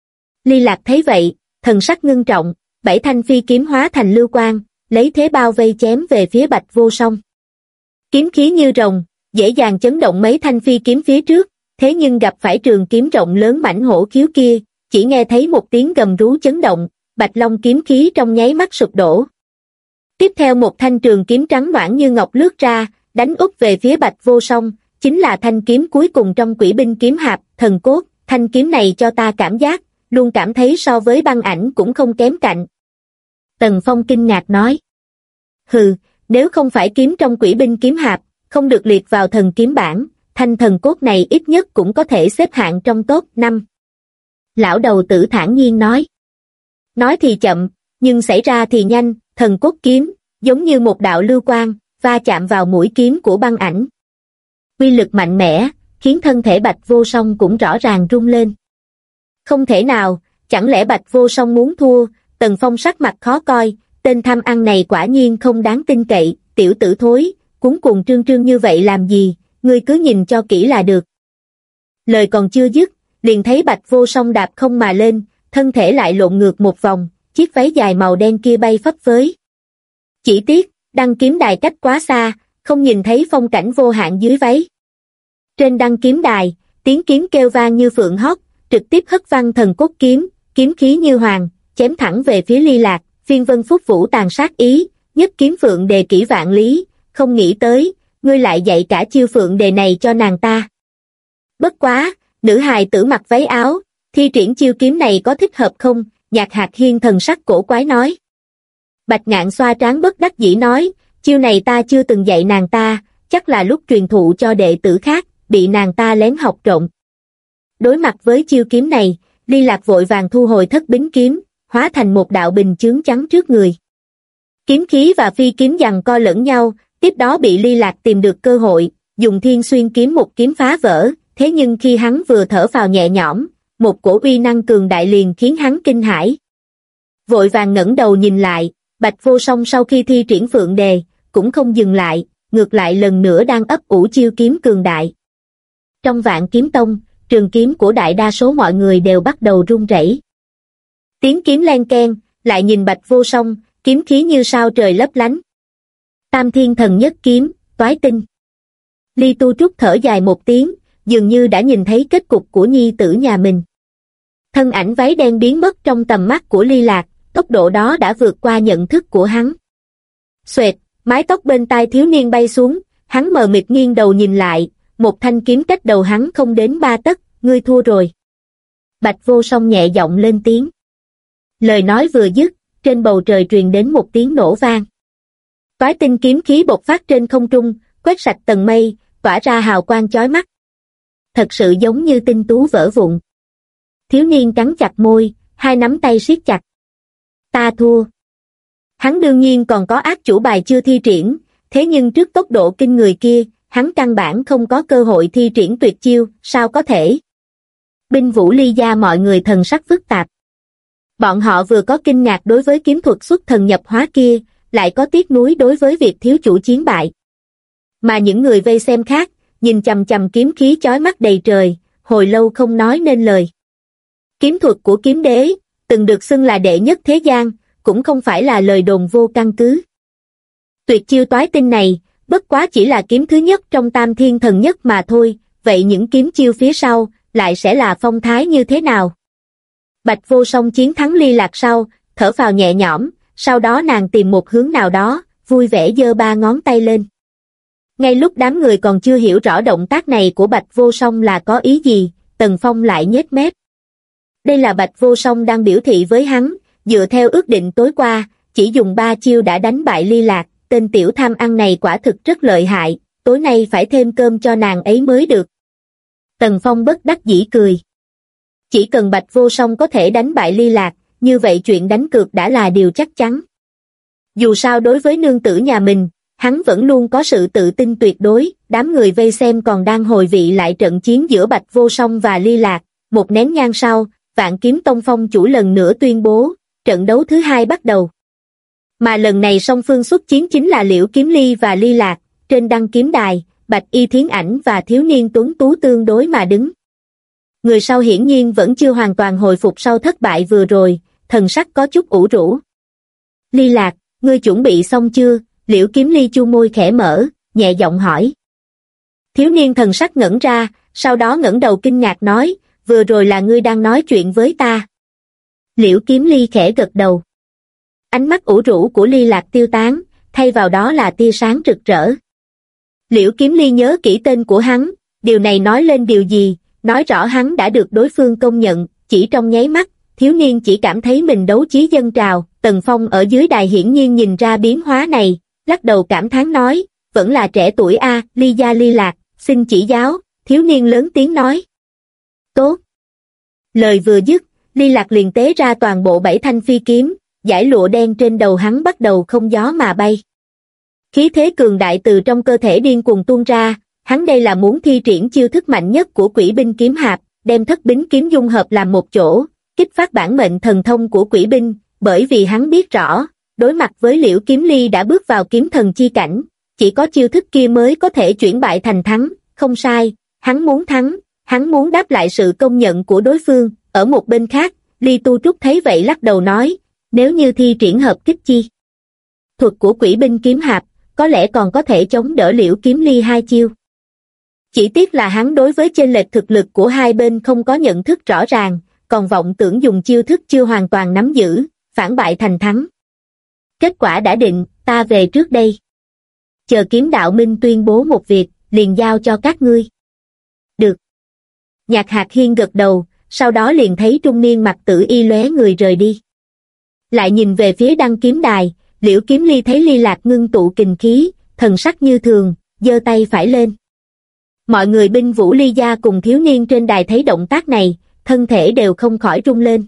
Ly Lạc thấy vậy, thần sắc ngưng trọng, 7 thanh phi kiếm hóa thành lưu quang, lấy thế bao vây chém về phía Bạch Vô Song. Kiếm khí như rồng, dễ dàng chấn động mấy thanh phi kiếm phía trước, thế nhưng gặp phải trường kiếm rộng lớn mãnh hổ khiếu kia, chỉ nghe thấy một tiếng gầm rú chấn động, bạch long kiếm khí trong nháy mắt sụp đổ. Tiếp theo một thanh trường kiếm trắng loãng như ngọc lướt ra, đánh úp về phía Bạch Vô Song, chính là thanh kiếm cuối cùng trong quỷ binh kiếm hạp, thần cốt. Thanh kiếm này cho ta cảm giác, luôn cảm thấy so với băng ảnh cũng không kém cạnh. Tần Phong kinh ngạc nói. Hừ, nếu không phải kiếm trong quỷ binh kiếm hạp, không được liệt vào thần kiếm bảng, thanh thần cốt này ít nhất cũng có thể xếp hạng trong top 5. Lão đầu tử thản nhiên nói. Nói thì chậm, nhưng xảy ra thì nhanh, thần cốt kiếm, giống như một đạo lưu quang, va chạm vào mũi kiếm của băng ảnh. Uy lực mạnh mẽ, khiến thân thể Bạch Vô Song cũng rõ ràng rung lên. Không thể nào, chẳng lẽ Bạch Vô Song muốn thua? Tần Phong sắc mặt khó coi, tên tham ăn này quả nhiên không đáng tin cậy, tiểu tử thối, cuống cuồng trương trương như vậy làm gì, ngươi cứ nhìn cho kỹ là được. Lời còn chưa dứt, liền thấy Bạch Vô Song đạp không mà lên, thân thể lại lộn ngược một vòng, chiếc váy dài màu đen kia bay phấp phới. Chỉ tiếc, đăng kiếm đài cách quá xa, không nhìn thấy phong cảnh vô hạn dưới váy. Trên đăng kiếm đài, tiếng kiếm kêu vang như phượng hót, trực tiếp hất văng thần cốt kiếm, kiếm khí như hoàng, chém thẳng về phía Ly Lạc. Phiên vân phúc vũ tàn sát ý, nhất kiếm phượng đề kỹ vạn lý, không nghĩ tới, ngươi lại dạy cả chiêu phượng đề này cho nàng ta. Bất quá, nữ hài tử mặc váy áo, thi triển chiêu kiếm này có thích hợp không? Nhạc Hạc Hiên thần sắc cổ quái nói. Bạch Ngạn xoa trán bất đắc dĩ nói, chiêu này ta chưa từng dạy nàng ta, chắc là lúc truyền thụ cho đệ tử khác, bị nàng ta lén học trộm. Đối mặt với chiêu kiếm này, Ly Lạc vội vàng thu hồi thất bính kiếm, hóa thành một đạo bình chướng chắn trước người. Kiếm khí và phi kiếm giằng co lẫn nhau, tiếp đó bị Ly Lạc tìm được cơ hội, dùng thiên xuyên kiếm một kiếm phá vỡ, thế nhưng khi hắn vừa thở phào nhẹ nhõm, một cổ uy năng cường đại liền khiến hắn kinh hãi. Vội vàng ngẩng đầu nhìn lại, Bạch Vô Song sau khi thi triển phượng đề, cũng không dừng lại, ngược lại lần nữa đang ấp ủ chiêu kiếm cường đại. Trong Vạn Kiếm Tông, trường kiếm của đại đa số mọi người đều bắt đầu run rẩy. Tiếng kiếm len keng, lại nhìn Bạch Vô Song, kiếm khí như sao trời lấp lánh. Tam Thiên Thần Nhất Kiếm, toái tinh. Ly Tu Trúc thở dài một tiếng, dường như đã nhìn thấy kết cục của nhi tử nhà mình. Thân ảnh váy đen biến mất trong tầm mắt của Ly Lạc, tốc độ đó đã vượt qua nhận thức của hắn. Xoẹt, mái tóc bên tai thiếu niên bay xuống, hắn mờ mịt nghiêng đầu nhìn lại, một thanh kiếm cách đầu hắn không đến 3 tấc, ngươi thua rồi. Bạch Vô Song nhẹ giọng lên tiếng. Lời nói vừa dứt, trên bầu trời truyền đến một tiếng nổ vang. Toái tinh kiếm khí bộc phát trên không trung, quét sạch tầng mây, tỏa ra hào quang chói mắt. Thật sự giống như tinh tú vỡ vụn. Thiếu niên cắn chặt môi, hai nắm tay siết chặt. Ta thua. Hắn đương nhiên còn có ác chủ bài chưa thi triển, thế nhưng trước tốc độ kinh người kia, hắn căn bản không có cơ hội thi triển tuyệt chiêu, sao có thể? Binh Vũ Ly gia mọi người thần sắc phức tạp. Bọn họ vừa có kinh ngạc đối với kiếm thuật xuất thần nhập hóa kia, lại có tiếc nuối đối với việc thiếu chủ chiến bại. Mà những người vây xem khác, nhìn chằm chằm kiếm khí chói mắt đầy trời, hồi lâu không nói nên lời. Kiếm thuật của kiếm đế, từng được xưng là đệ nhất thế gian, cũng không phải là lời đồn vô căn cứ. Tuyệt chiêu toái tinh này, bất quá chỉ là kiếm thứ nhất trong tam thiên thần nhất mà thôi, vậy những kiếm chiêu phía sau, lại sẽ là phong thái như thế nào? Bạch Vô Song chiến thắng Ly Lạc sau, thở phào nhẹ nhõm, sau đó nàng tìm một hướng nào đó, vui vẻ giơ ba ngón tay lên. Ngay lúc đám người còn chưa hiểu rõ động tác này của Bạch Vô Song là có ý gì, Tần Phong lại nhếch mép. Đây là Bạch Vô Song đang biểu thị với hắn, dựa theo ước định tối qua, chỉ dùng 3 chiêu đã đánh bại Ly Lạc, tên tiểu tham ăn này quả thực rất lợi hại, tối nay phải thêm cơm cho nàng ấy mới được. Tần Phong bất đắc dĩ cười. Chỉ cần Bạch Vô Song có thể đánh bại Ly Lạc, như vậy chuyện đánh cược đã là điều chắc chắn. Dù sao đối với nương tử nhà mình, hắn vẫn luôn có sự tự tin tuyệt đối, đám người vây xem còn đang hồi vị lại trận chiến giữa Bạch Vô Song và Ly Lạc, một nén nhang sau, Vạn Kiếm Tông Phong chủ lần nữa tuyên bố, trận đấu thứ 2 bắt đầu. Mà lần này song phương xuất chiến chính là Liễu Kiếm Ly và Ly Lạc, trên đăng kiếm đài, Bạch Y Thiến Ảnh và thiếu niên tuấn tú tương đối mà đứng. Người sau hiển nhiên vẫn chưa hoàn toàn hồi phục sau thất bại vừa rồi, thần sắc có chút ủ rũ. Ly Lạc, ngươi chuẩn bị xong chưa? Liễu Kiếm Ly chu môi khẽ mở, nhẹ giọng hỏi. Thiếu niên thần sắc ngẩn ra, sau đó ngẩng đầu kinh ngạc nói, vừa rồi là ngươi đang nói chuyện với ta. Liễu Kiếm Ly khẽ gật đầu. Ánh mắt ủ rũ của Ly Lạc tiêu tán, thay vào đó là tia sáng rực rỡ. Liễu Kiếm Ly nhớ kỹ tên của hắn, điều này nói lên điều gì, nói rõ hắn đã được đối phương công nhận, chỉ trong nháy mắt, thiếu niên chỉ cảm thấy mình đấu chí dâng trào, Tần Phong ở dưới đài hiển nhiên nhìn ra biến hóa này, lắc đầu cảm thán nói, vẫn là trẻ tuổi a, Ly gia Ly Lạc, xin chỉ giáo, thiếu niên lớn tiếng nói. Tốt. Lời vừa dứt, Ly Lạc liền tế ra toàn bộ 7 thanh phi kiếm, dải lụa đen trên đầu hắn bắt đầu không gió mà bay. Khí thế cường đại từ trong cơ thể điên cuồng tuôn ra, hắn đây là muốn thi triển chiêu thức mạnh nhất của Quỷ binh kiếm hạp, đem thất bính kiếm dung hợp làm một chỗ, kích phát bản mệnh thần thông của Quỷ binh, bởi vì hắn biết rõ, đối mặt với Liễu Kiếm Ly đã bước vào kiếm thần chi cảnh, chỉ có chiêu thức kia mới có thể chuyển bại thành thắng, không sai, hắn muốn thắng, hắn muốn đáp lại sự công nhận của đối phương. Ở một bên khác, Ly Tu Trúc thấy vậy lắc đầu nói, nếu như thi triển hợp kích chi thuật của Quỷ binh kiếm hạp, có lẽ còn có thể chống đỡ Liễu Kiếm Ly 2 chiêu. Chỉ tiếc là hắn đối với chênh lệch thực lực của hai bên không có nhận thức rõ ràng, còn vọng tưởng dùng chiêu thức chưa hoàn toàn nắm giữ, phản bại thành thắng. Kết quả đã định, ta về trước đây. Chờ Kiếm Đạo Minh tuyên bố một việc, liền giao cho các ngươi. Được. Nhạc Hạc Hiên gật đầu, sau đó liền thấy trung niên mặc tử y lóe người rời đi. Lại nhìn về phía đăng kiếm đài, Liễu Kiếm Ly thấy Ly Lạc ngưng tụ kình khí, thần sắc như thường, giơ tay phải lên. Mọi người binh Vũ Ly gia cùng thiếu niên trên đài thấy động tác này, thân thể đều không khỏi rung lên.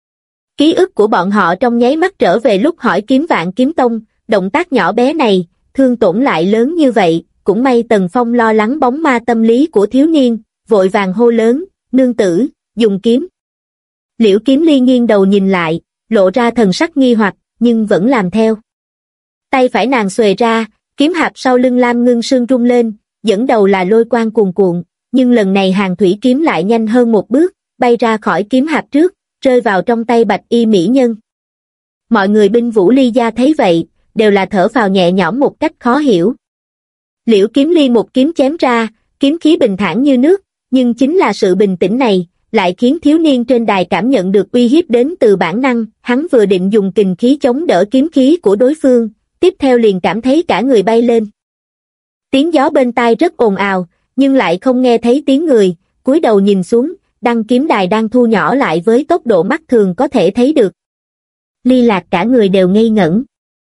Ký ức của bọn họ trong nháy mắt trở về lúc hỏi kiếm Vạn Kiếm Tông, động tác nhỏ bé này, thương tổn lại lớn như vậy, cũng may Tần Phong lo lắng bóng ma tâm lý của thiếu niên, vội vàng hô lớn, nương tử, dùng kiếm. Liễu Kiếm Ly nghiêng đầu nhìn lại, lộ ra thần sắc nghi hoặc, nhưng vẫn làm theo. Tay phải nàng xuề ra, kiếm hạp sau lưng Lam Ngưng Sương rung lên, dẫn đầu là lôi quang cuồn cuộn, nhưng lần này Hàng Thủy kiếm lại nhanh hơn một bước, bay ra khỏi kiếm hạp trước, rơi vào trong tay Bạch Y mỹ nhân. Mọi người binh Vũ Ly gia thấy vậy, đều là thở phào nhẹ nhõm một cách khó hiểu. Liễu Kiếm Ly một kiếm chém ra, kiếm khí bình thản như nước, nhưng chính là sự bình tĩnh này, lại khiến thiếu niên trên đài cảm nhận được uy hiếp đến từ bản năng, hắn vừa định dùng kình khí chống đỡ kiếm khí của đối phương, tiếp theo liền cảm thấy cả người bay lên. Tiếng gió bên tai rất ồn ào, nhưng lại không nghe thấy tiếng người, cúi đầu nhìn xuống, đăng kiếm đài đang thu nhỏ lại với tốc độ mắt thường có thể thấy được. Ly Lạc cả người đều ngây ngẩn.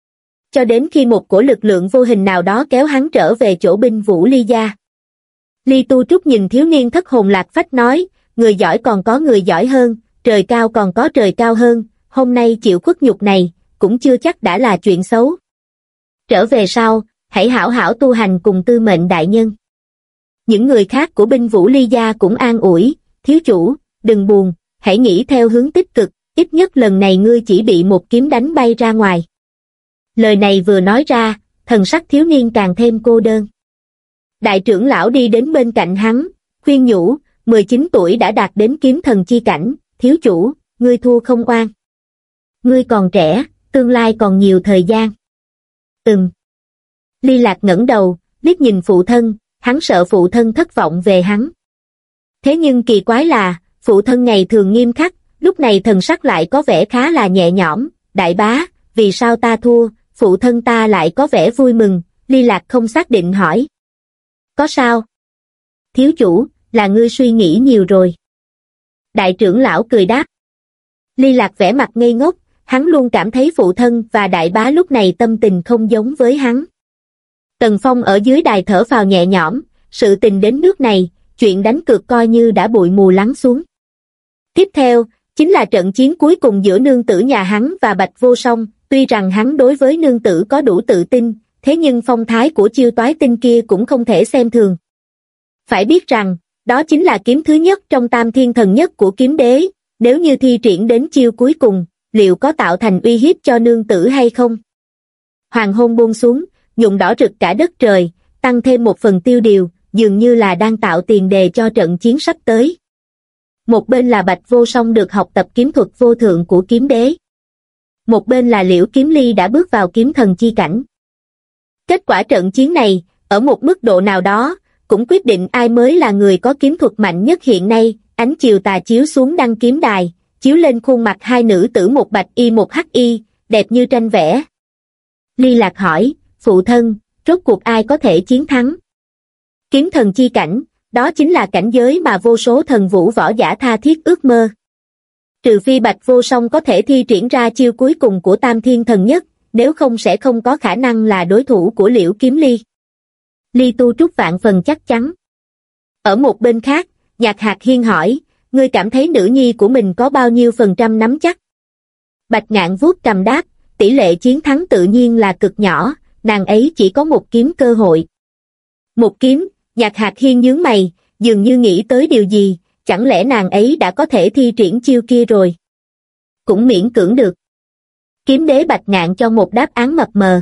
Cho đến khi một cổ lực lượng vô hình nào đó kéo hắn trở về chỗ binh Vũ Ly gia. Ly Tu Trúc nhìn thiếu niên thất hồn lạc phách nói, người giỏi còn có người giỏi hơn, trời cao còn có trời cao hơn, hôm nay chịu khuất nhục này, cũng chưa chắc đã là chuyện xấu. Trở về sau, hãy hảo hảo tu hành cùng Tư Mệnh đại nhân. Những người khác của binh vũ Ly gia cũng an ủi, thiếu chủ, đừng buồn, hãy nghĩ theo hướng tích cực, ít nhất lần này ngươi chỉ bị một kiếm đánh bay ra ngoài. Lời này vừa nói ra, thần sắc thiếu niên càng thêm cô đơn. Đại trưởng lão đi đến bên cạnh hắn, khuyên nhủ, 19 tuổi đã đạt đến kiếm thần chi cảnh, thiếu chủ, ngươi thua không oan. Ngươi còn trẻ, tương lai còn nhiều thời gian. Ly Lạc ngẩng đầu, liếc nhìn phụ thân, hắn sợ phụ thân thất vọng về hắn. Thế nhưng kỳ quái là, phụ thân ngày thường nghiêm khắc, lúc này thần sắc lại có vẻ khá là nhẹ nhõm, đại bá, vì sao ta thua, phụ thân ta lại có vẻ vui mừng, Ly Lạc không xác định hỏi. Có sao? Thiếu chủ, là ngươi suy nghĩ nhiều rồi. Đại trưởng lão cười đáp. Ly Lạc vẻ mặt ngây ngốc, hắn luôn cảm thấy phụ thân và đại bá lúc này tâm tình không giống với hắn. Tần Phong ở dưới đài thở phào nhẹ nhõm, sự tình đến nước này, chuyện đánh cược coi như đã bụi mù lắng xuống. Tiếp theo, chính là trận chiến cuối cùng giữa nương tử nhà hắn và Bạch Vô Song, tuy rằng hắn đối với nương tử có đủ tự tin, thế nhưng phong thái của chiêu toái tinh kia cũng không thể xem thường. Phải biết rằng, đó chính là kiếm thứ nhất trong tam thiên thần nhất của kiếm đế, nếu như thi triển đến chiêu cuối cùng, liệu có tạo thành uy hiếp cho nương tử hay không? Hoàng hôn buông xuống, nhuộm đỏ rực cả đất trời, tăng thêm một phần tiêu điều, dường như là đang tạo tiền đề cho trận chiến sắp tới. Một bên là Bạch Vô Song được học tập kiếm thuật vô thượng của kiếm đế. Một bên là Liễu Kiếm Ly đã bước vào kiếm thần chi cảnh. Kết quả trận chiến này, ở một mức độ nào đó, cũng quyết định ai mới là người có kiếm thuật mạnh nhất hiện nay. Ánh chiều tà chiếu xuống đăng kiếm đài, chiếu lên khuôn mặt hai nữ tử, một bạch y một hắc y, đẹp như tranh vẽ. Ly Lạc hỏi, phụ thân, rốt cuộc ai có thể chiến thắng? Kiếm thần chi cảnh, đó chính là cảnh giới mà vô số thần vũ võ giả tha thiết ước mơ. Trừ phi Bạch Vô Song có thể thi triển ra chiêu cuối cùng của tam thiên thần nhất, nếu không sẽ không có khả năng là đối thủ của Liễu Kiếm Ly. Ly Tu Trúc vạn phần chắc chắn. Ở một bên khác, Nhạc Hạc Hiên hỏi, ngươi cảm thấy nữ nhi của mình có bao nhiêu % nắm chắc? Bạch Ngạn vuốt cầm đáp, tỷ lệ chiến thắng tự nhiên là cực nhỏ, nàng ấy chỉ có một kiếm cơ hội. Một kiếm, Nhạc Hạc Hiên nhướng mày, dường như nghĩ tới điều gì, chẳng lẽ nàng ấy đã có thể thi triển chiêu kia rồi? Cũng miễn cưỡng được. Kiếm đế Bạch Ngạn cho một đáp án mập mờ.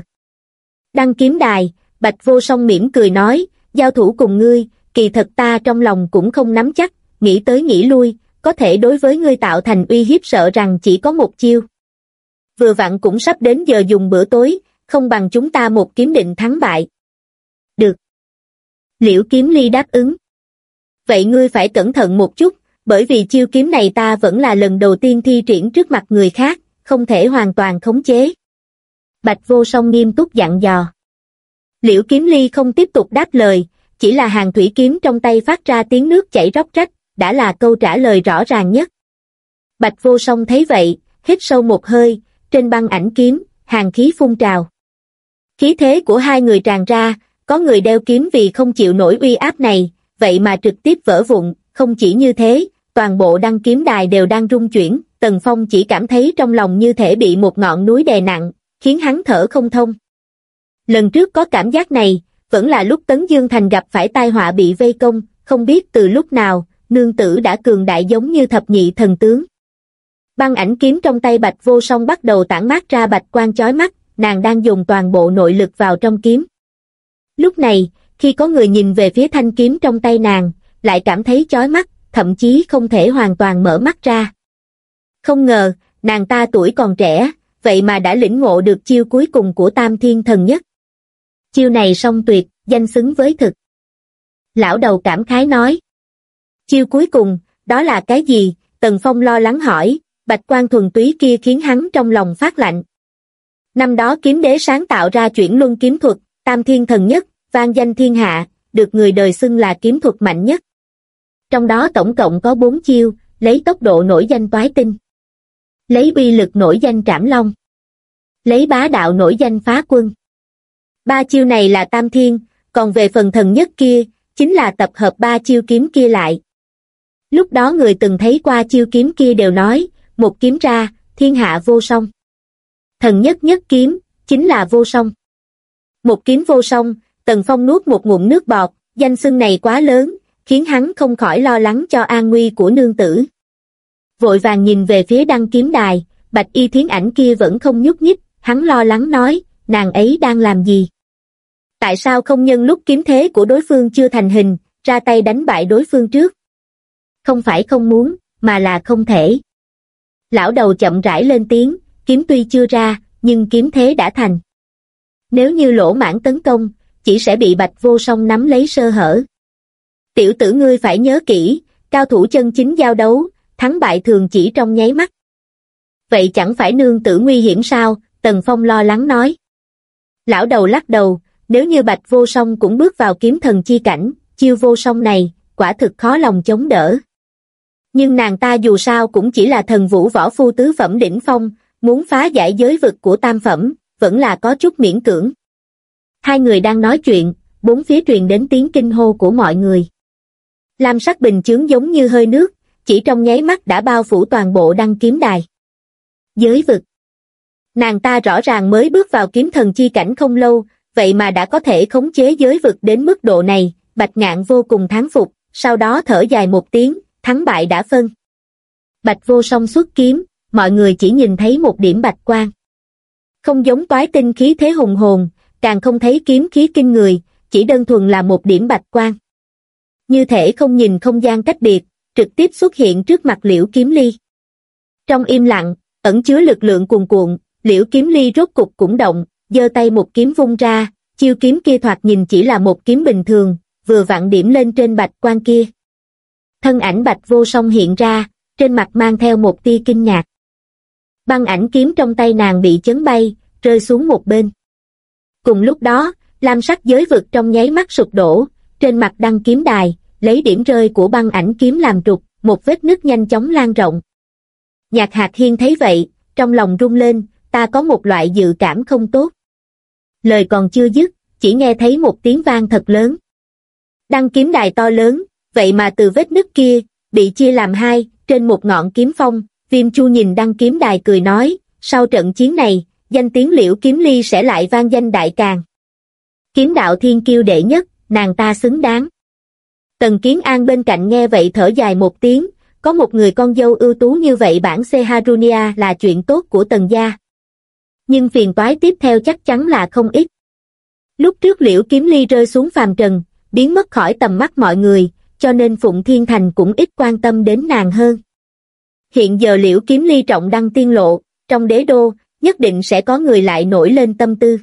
Đăng kiếm đài, Bạch Vô Song mỉm cười nói, giao thủ cùng ngươi, kỳ thật ta trong lòng cũng không nắm chắc, nghĩ tới nghĩ lui, có thể đối với ngươi tạo thành uy hiếp sợ rằng chỉ có một chiêu. Vừa vặn cũng sắp đến giờ dùng bữa tối, không bằng chúng ta một kiếm định thắng bại. Được. Liễu Kiếm Ly đáp ứng. Vậy ngươi phải cẩn thận một chút, bởi vì chiêu kiếm này ta vẫn là lần đầu tiên thi triển trước mặt người khác, không thể hoàn toàn khống chế. Bạch Vô Song nghiêm túc dặn dò. Liễu Kiếm Ly không tiếp tục đáp lời, chỉ là hàng thủy kiếm trong tay phát ra tiếng nước chảy róc rách, đã là câu trả lời rõ ràng nhất. Bạch Vô Song thấy vậy, hít sâu một hơi, trên băng ảnh kiếm, hàn khí phun trào. Khí thế của hai người tràn ra, có người đeo kiếm vì không chịu nổi uy áp này, vậy mà trực tiếp vỡ vụn, không chỉ như thế, toàn bộ đăng kiếm đài đều đang rung chuyển, Tần Phong chỉ cảm thấy trong lòng như thể bị một ngọn núi đè nặng, khiến hắn thở không thông. Lần trước có cảm giác này, vẫn là lúc Tấn Dương Thành gặp phải tai họa bị vây công, không biết từ lúc nào, nương tử đã cường đại giống như thập nhị thần tướng. Băng ảnh kiếm trong tay Bạch Vô Song bắt đầu tản mát ra bạch quang chói mắt, nàng đang dùng toàn bộ nội lực vào trong kiếm. Lúc này, khi có người nhìn về phía thanh kiếm trong tay nàng, lại cảm thấy chói mắt, thậm chí không thể hoàn toàn mở mắt ra. Không ngờ, nàng ta tuổi còn trẻ, vậy mà đã lĩnh ngộ được chiêu cuối cùng của tam thiên thần nhất. Chiêu này song tuyệt, danh xứng với thực. Lão đầu cảm khái nói. Chiêu cuối cùng, đó là cái gì? Tần Phong lo lắng hỏi, bạch quang thuần túy kia khiến hắn trong lòng phát lạnh. Năm đó kiếm đế sáng tạo ra chuyển luân kiếm thuật, tam thiên thần nhất, vang danh thiên hạ, được người đời xưng là kiếm thuật mạnh nhất. Trong đó tổng cộng có 4 chiêu, lấy tốc độ nổi danh toái tinh, lấy uy lực nổi danh trảm long, lấy bá đạo nổi danh phá quân. 3 chiêu này là tam thiên, còn về phần thần nhất kia, chính là tập hợp 3 chiêu kiếm kia lại. Lúc đó người từng thấy qua chiêu kiếm kia đều nói, một kiếm ra, thiên hạ vô song. Thần nhất nhất kiếm, chính là vô song. Một kiếm vô song, Tần Phong nuốt một ngụm nước bọt, danh xưng này quá lớn, khiến hắn không khỏi lo lắng cho an nguy của nương tử. Vội vàng nhìn về phía Đăng Kiếm Đài, Bạch Y Thiến ảnh kia vẫn không nhúc nhích, hắn lo lắng nói, nàng ấy đang làm gì? Tại sao không nhân lúc kiếm thế của đối phương chưa thành hình, ra tay đánh bại đối phương trước? Không phải không muốn, mà là không thể. Lão đầu chậm rãi lên tiếng, kiếm tuy chưa ra, nhưng kiếm thế đã thành. Nếu như lỗ mãng tấn công, chỉ sẽ bị Bạch Vô Song nắm lấy sơ hở. Tiểu tử ngươi phải nhớ kỹ, cao thủ chân chính giao đấu, thắng bại thường chỉ trong nháy mắt. Vậy chẳng phải nương tử nguy hiểm sao? Tần Phong lo lắng nói. Lão đầu lắc đầu, nếu như Bạch Vô Song cũng bước vào kiếm thần chi cảnh, chiêu vô song này, quả thực khó lòng chống đỡ. Nhưng nàng ta dù sao cũng chỉ là thần vũ võ phu tứ phẩm đỉnh phong, muốn phá giải giới vực của tam phẩm, vẫn là có chút miễn cưỡng. Hai người đang nói chuyện, bốn phía truyền đến tiếng kinh hô của mọi người. Lam sắc bình chướng giống như hơi nước, chỉ trong nháy mắt đã bao phủ toàn bộ Đăng Kiếm Đài. Giới vực. Nàng ta rõ ràng mới bước vào kiếm thần chi cảnh không lâu, vậy mà đã có thể khống chế giới vực đến mức độ này. Bạch Ngạn vô cùng thán phục, sau đó thở dài một tiếng, thắng bại đã phân. Bạch Vô Song xuất kiếm, mọi người chỉ nhìn thấy một điểm bạch quang. Không giống toái tinh khí thế hùng hồn, càng không thấy kiếm khí kinh người, chỉ đơn thuần là một điểm bạch quang. Như thể không nhìn không gian cách biệt, trực tiếp xuất hiện trước mặt Liễu Kiếm Ly. Trong im lặng, ẩn chứa lực lượng cuồn cuộn, Liễu Kiếm Ly rốt cục cũng động, giơ tay một kiếm vung ra, chiêu kiếm kia thoạt nhìn chỉ là một kiếm bình thường, vừa vặn điểm lên trên bạch quang kia. Thân ảnh Bạch Vô Song hiện ra, trên mặt mang theo một tia kinh ngạc. Băng ảnh kiếm trong tay nàng bị chấn bay, rơi xuống một bên. Cùng lúc đó, lam sắc giới vực trong nháy mắt sụp đổ, trên mặt Đăng Kiếm Đài, lấy điểm rơi của băng ảnh kiếm làm trục, một vết nứt nhanh chóng lan rộng. Nhạc Hạc Hiên thấy vậy, trong lòng rung lên, ta có một loại dự cảm không tốt. Lời còn chưa dứt, chỉ nghe thấy một tiếng vang thật lớn. Đăng Kiếm Đài to lớn, vậy mà từ vết nứt kia, bị chia làm hai, trên một ngọn kiếm phong, Viêm Chu nhìn Đăng Kiếm Đài cười nói, sau trận chiến này, danh tiếng Liễu Kiếm Ly sẽ lại vang danh đại càn. Kiếm đạo thiên kiêu đệ nhất, nàng ta xứng đáng. Tần Kiến An bên cạnh nghe vậy thở dài một tiếng, có một người con dâu ưu tú như vậy bản Seharunia là chuyện tốt của Tần gia. Nhưng phiền toái tiếp theo chắc chắn là không ít. Lúc trước Liễu Kiếm Ly rơi xuống phàm trần, biến mất khỏi tầm mắt mọi người, cho nên Phụng Thiên Thành cũng ít quan tâm đến nàng hơn. Hiện giờ Liễu Kiếm Ly trọng đăng tiên lộ, trong đế đô, nhất định sẽ có người lại nổi lên tâm tư.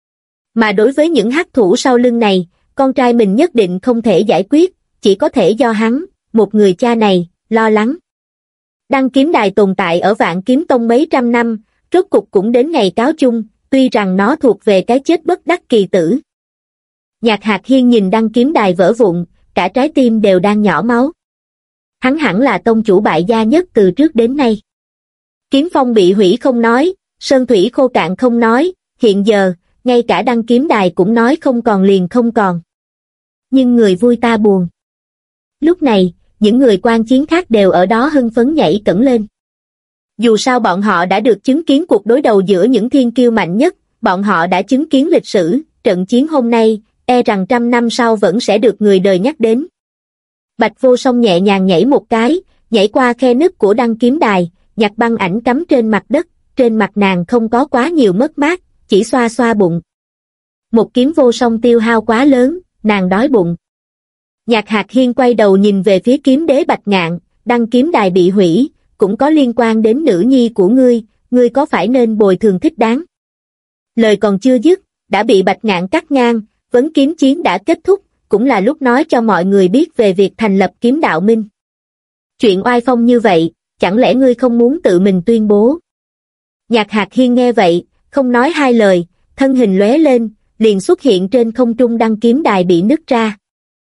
Mà đối với những hắc thủ sau lưng này, con trai mình nhất định không thể giải quyết, chỉ có thể do hắn, một người cha này, lo lắng. Đăng Kiếm Đài tồn tại ở Vạn Kiếm Tông mấy trăm năm, rốt cục cũng đến ngày cáo chung, tuy rằng nó thuộc về cái chết bất đắc kỳ tử. Nhạc Hạc Hiên nhìn Đăng Kiếm Đài vỡ vụn, cả trái tim đều đang nhỏ máu. Hắn hẳn là tông chủ bại gia nhất từ trước đến nay. Kiếm phong bị hủy không nói, sơn thủy khô cạn không nói, hiện giờ, ngay cả Đăng Kiếm Đài cũng nói không còn liền không còn. Nhưng người vui ta buồn. Lúc này, những người quan chiến khác đều ở đó hưng phấn nhảy cẫng lên. Dù sao bọn họ đã được chứng kiến cuộc đối đầu giữa những thiên kiêu mạnh nhất, bọn họ đã chứng kiến lịch sử, trận chiến hôm nay, e rằng 100 năm sau vẫn sẽ được người đời nhắc đến. Bạch Vô Song nhẹ nhàng nhảy một cái, nhảy qua khe nứt của Đăng Kiếm Đài, nhặt băng ảnh cắm trên mặt đất, trên mặt nàng không có quá nhiều mất mát, chỉ xoa xoa bụng. Một kiếm vô song tiêu hao quá lớn, nàng đói bụng. Nhạc Hạc Hiên quay đầu nhìn về phía kiếm đế Bạch Ngạn, Đăng Kiếm Đài bị hủy, cũng có liên quan đến nữ nhi của ngươi có phải nên bồi thường thích đáng? Lời còn chưa dứt, đã bị Bạch Ngạn cắt ngang, vấn kiếm chiến đã kết thúc, cũng là lúc nói cho mọi người biết về việc thành lập Kiếm Đạo Minh. Chuyện oai phong như vậy, chẳng lẽ ngươi không muốn tự mình tuyên bố? Nhạc Hạc Hiên nghe vậy, không nói hai lời, thân hình lóe lên, liền xuất hiện trên không trung Đăng Kiếm Đài bị nứt ra.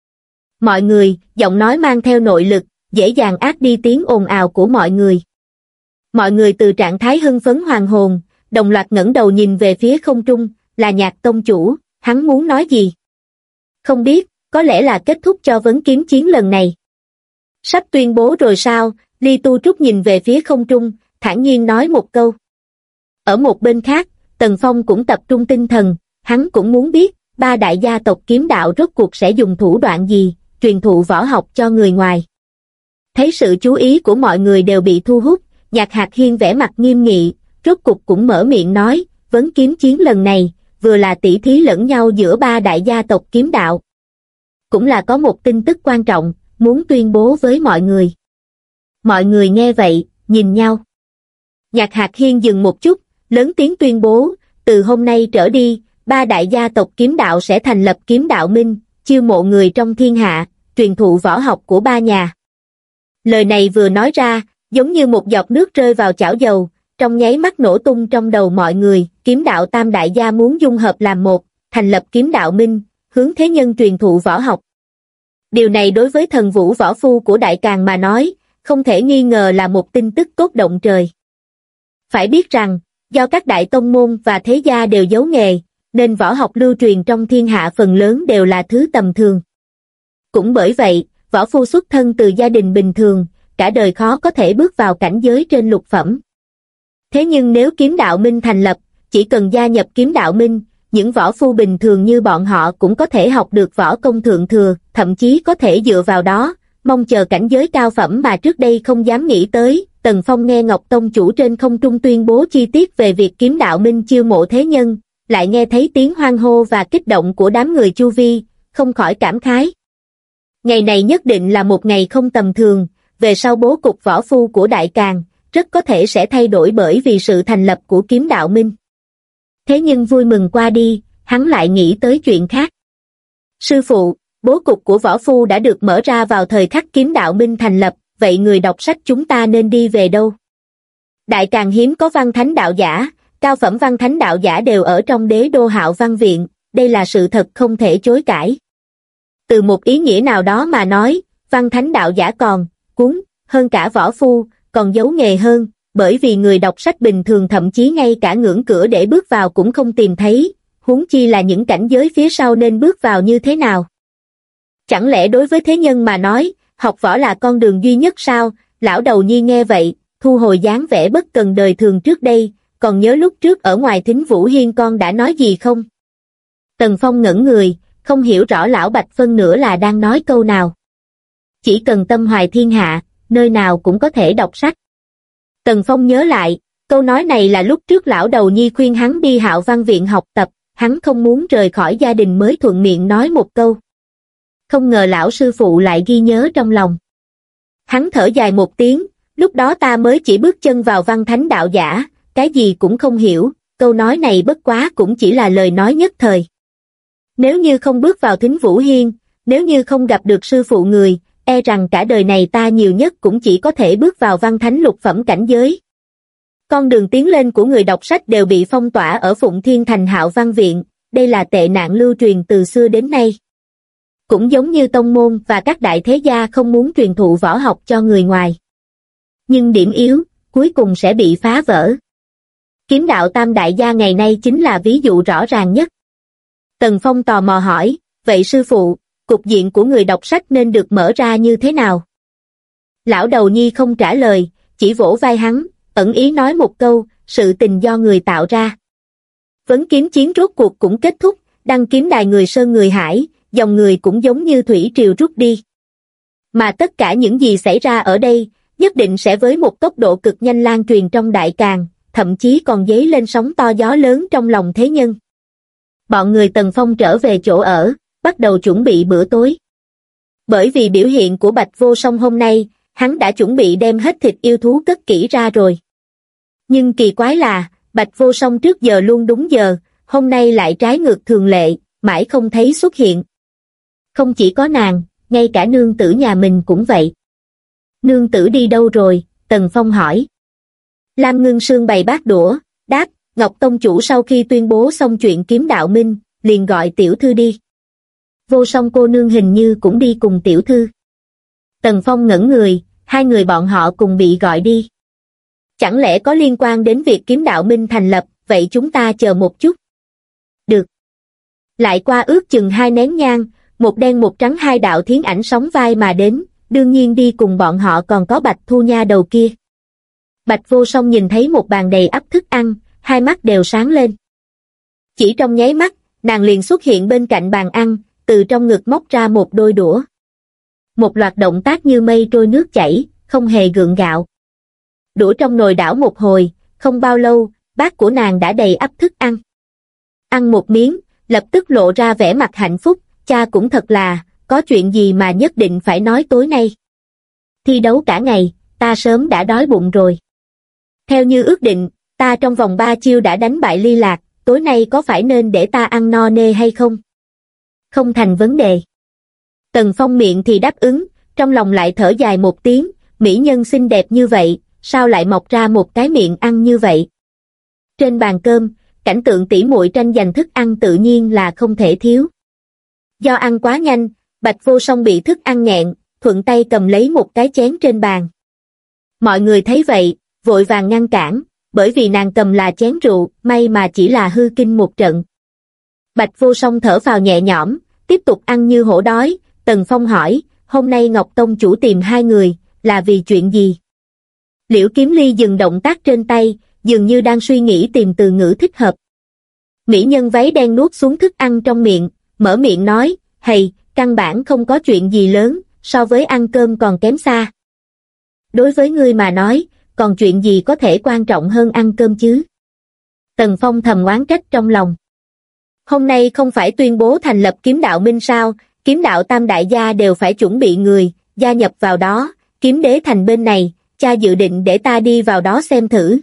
Mọi người, giọng nói mang theo nội lực, dễ dàng át đi tiếng ồn ào của mọi người. Mọi người từ trạng thái hưng phấn hoàng hồn, đồng loạt ngẩng đầu nhìn về phía không trung, là Nhạc tông chủ, hắn muốn nói gì? Không biết, có lẽ là kết thúc cho vấn kiếm chiến lần này. Sắp tuyên bố rồi sao? Ly Tu Trúc nhìn về phía không trung, thản nhiên nói một câu. Ở một bên khác, Tần Phong cũng tập trung tinh thần, hắn cũng muốn biết, ba đại gia tộc kiếm đạo rốt cuộc sẽ dùng thủ đoạn gì, truyền thụ võ học cho người ngoài. Thấy sự chú ý của mọi người đều bị thu hút, Nhạc Hạc Hiên vẻ mặt nghiêm nghị, rốt cuộc cũng mở miệng nói, vấn kiếm chiến lần này, vừa là tỷ thí lẫn nhau giữa ba đại gia tộc kiếm đạo. Cũng là có một tin tức quan trọng, muốn tuyên bố với mọi người. Mọi người nghe vậy, nhìn nhau. Nhạc Hạc Hiên dừng một chút, lớn tiếng tuyên bố, từ hôm nay trở đi, ba đại gia tộc kiếm đạo sẽ thành lập kiếm đạo minh, chiêu mộ người trong thiên hạ, truyền thụ võ học của ba nhà. Lời này vừa nói ra, giống như một giọt nước rơi vào chảo dầu, trong nháy mắt nổ tung trong đầu mọi người, kiếm đạo tam đại gia muốn dung hợp làm một, thành lập kiếm đạo minh, hướng thế nhân truyền thụ võ học. Điều này đối với thần vũ võ phu của Đại Càn mà nói, không thể nghi ngờ là một tin tức tốt động trời. Phải biết rằng, do các đại tông môn và thế gia đều giấu nghề, nên võ học lưu truyền trong thiên hạ phần lớn đều là thứ tầm thường. Cũng bởi vậy, võ phu xuất thân từ gia đình bình thường, cả đời khó có thể bước vào cảnh giới trên lục phẩm. Thế nhưng nếu kiếm đạo minh thành lập, chỉ cần gia nhập kiếm đạo minh, những võ phu bình thường như bọn họ cũng có thể học được võ công thượng thừa, thậm chí có thể dựa vào đó, mong chờ cảnh giới cao phẩm mà trước đây không dám nghĩ tới. Tần Phong nghe Ngọc Tông chủ trên không trung tuyên bố chi tiết về việc kiếm đạo minh chiêu mộ thế nhân, lại nghe thấy tiếng hoan hô và kích động của đám người chu vi, không khỏi cảm khái. Ngày này nhất định là một ngày không tầm thường, về sau bố cục võ phu của Đại Càn, rất có thể sẽ thay đổi bởi vì sự thành lập của kiếm đạo minh. Thế nhưng vui mừng qua đi, hắn lại nghĩ tới chuyện khác. Sư phụ, bố cục của võ phu đã được mở ra vào thời khắc kiếm đạo minh thành lập, vậy người đọc sách chúng ta nên đi về đâu? Đại Càn hiếm có văn thánh đạo giả, cao phẩm văn thánh đạo giả đều ở trong đế đô Hạo Văn Viện, đây là sự thật không thể chối cãi. Từ một ý nghĩa nào đó mà nói, văn thánh đạo giả còn cuốn hơn cả võ phu, còn giấu nghề hơn, bởi vì người đọc sách bình thường thậm chí ngay cả ngưỡng cửa để bước vào cũng không tìm thấy, huống chi là những cảnh giới phía sau nên bước vào như thế nào. Chẳng lẽ đối với thế nhân mà nói, học võ là con đường duy nhất sao? Lão đầu nhi nghe vậy, thu hồi dáng vẻ bất cần đời thường trước đây, còn nhớ lúc trước ở ngoài Thính Vũ Hiên con đã nói gì không? Tần Phong ngẩn người, không hiểu rõ lão Bạch phân nữa là đang nói câu nào. Chỉ cần tâm hoài thiên hạ, nơi nào cũng có thể đọc sách. Tần Phong nhớ lại, câu nói này là lúc trước lão đầu nhi khuyên hắn đi Hạo Văn Viện học tập, hắn không muốn rời khỏi gia đình mới thuận miệng nói một câu. Không ngờ lão sư phụ lại ghi nhớ trong lòng. Hắn thở dài một tiếng, lúc đó ta mới chỉ bước chân vào văn thánh đạo giả, cái gì cũng không hiểu, câu nói này bất quá cũng chỉ là lời nói nhất thời. Nếu như không bước vào Thính Vũ Hiên, nếu như không gặp được sư phụ người, e rằng cả đời này ta nhiều nhất cũng chỉ có thể bước vào văn thánh lục phẩm cảnh giới. Con đường tiến lên của người đọc sách đều bị phong tỏa ở Phụng Thiên Thành Hạo Văn Viện, đây là tệ nạn lưu truyền từ xưa đến nay. Cũng giống như tông môn và các đại thế gia không muốn truyền thụ võ học cho người ngoài. Nhưng điểm yếu, cuối cùng sẽ bị phá vỡ. Kiếm đạo tam đại gia ngày nay chính là ví dụ rõ ràng nhất. Tần Phong tò mò hỏi, vậy sư phụ, cục diện của người đọc sách nên được mở ra như thế nào? Lão đầu nhi không trả lời, chỉ vỗ vai hắn, ẩn ý nói một câu, sự tình do người tạo ra. Vấn kiếm chiến rốt cuộc cũng kết thúc, đăng kiếm đài người sơn người hải, dòng người cũng giống như thủy triều rút đi. Mà tất cả những gì xảy ra ở đây, nhất định sẽ với một tốc độ cực nhanh lan truyền trong Đại Càn, thậm chí còn dấy lên sóng to gió lớn trong lòng thế nhân. Bọn người Tần Phong trở về chỗ ở, bắt đầu chuẩn bị bữa tối. Bởi vì biểu hiện của Bạch Vô Song hôm nay, hắn đã chuẩn bị đem hết thịt yêu thú cất kỹ ra rồi. Nhưng kỳ quái là, Bạch Vô Song trước giờ luôn đúng giờ, hôm nay lại trái ngược thường lệ, mãi không thấy xuất hiện. Không chỉ có nàng, ngay cả nương tử nhà mình cũng vậy. Nương tử đi đâu rồi? Tần Phong hỏi. Lam Ngưng Sương bày bát đũa, đáp, Ngọc Tông chủ sau khi tuyên bố xong chuyện kiếm đạo minh, liền gọi tiểu thư đi. Vô Song cô nương hình như cũng đi cùng tiểu thư. Tần Phong ngẩn người, hai người bọn họ cùng bị gọi đi. Chẳng lẽ có liên quan đến việc kiếm đạo minh thành lập, vậy chúng ta chờ một chút. Được. Lại qua ước chừng 2 nén nhang, một đen một trắng hai đạo thiến ảnh sóng vai mà đến, đương nhiên đi cùng bọn họ còn có Bạch Thu nha đầu kia. Bạch Vô Song nhìn thấy một bàn đầy ắp thức ăn, hai mắt đều sáng lên. Chỉ trong nháy mắt, nàng liền xuất hiện bên cạnh bàn ăn, từ trong ngực móc ra một đôi đũa. Một loạt động tác như mây trôi nước chảy, không hề gượng gạo. Đũa trong nồi đảo một hồi, không bao lâu, bát của nàng đã đầy ắp thức ăn. Ăn một miếng, lập tức lộ ra vẻ mặt hạnh phúc, cha cũng thật là, có chuyện gì mà nhất định phải nói tối nay. Thi đấu cả ngày, ta sớm đã đói bụng rồi. Theo như ước định, ta trong vòng 3 chiêu đã đánh bại Ly Lạc, tối nay có phải nên để ta ăn no nê hay không? Không thành vấn đề. Tần Phong miệng thì đáp ứng, trong lòng lại thở dài một tiếng, mỹ nhân xinh đẹp như vậy, sao lại mọc ra một cái miệng ăn như vậy? Trên bàn cơm, cảnh tượng tỉ muội tranh giành thức ăn tự nhiên là không thể thiếu. Do ăn quá nhanh, Bạch Vô Song bị thức ăn nghẹn, thuận tay cầm lấy một cái chén trên bàn. Mọi người thấy vậy, vội vàng ngăn cản, bởi vì nàng cầm là chén rượu, may mà chỉ là hư kinh một trận. Bạch Vô Song thở phào nhẹ nhõm, tiếp tục ăn như hổ đói. Tần Phong hỏi, hôm nay Ngọc Tông chủ tìm hai người, là vì chuyện gì? Liễu Kiếm Ly dừng động tác trên tay, dường như đang suy nghĩ tìm từ ngữ thích hợp. Mỹ nhân váy đen nuốt xuống thức ăn trong miệng, mở miệng nói, hầy, căn bản không có chuyện gì lớn, so với ăn cơm còn kém xa. Đối với ngươi mà nói, còn chuyện gì có thể quan trọng hơn ăn cơm chứ? Tần Phong thầm oán trách trong lòng. Hôm nay không phải tuyên bố thành lập kiếm đạo minh sao, kiếm đạo tam đại gia đều phải chuẩn bị người, gia nhập vào đó, kiếm đế thành bên này, cha dự định để ta đi vào đó xem thử.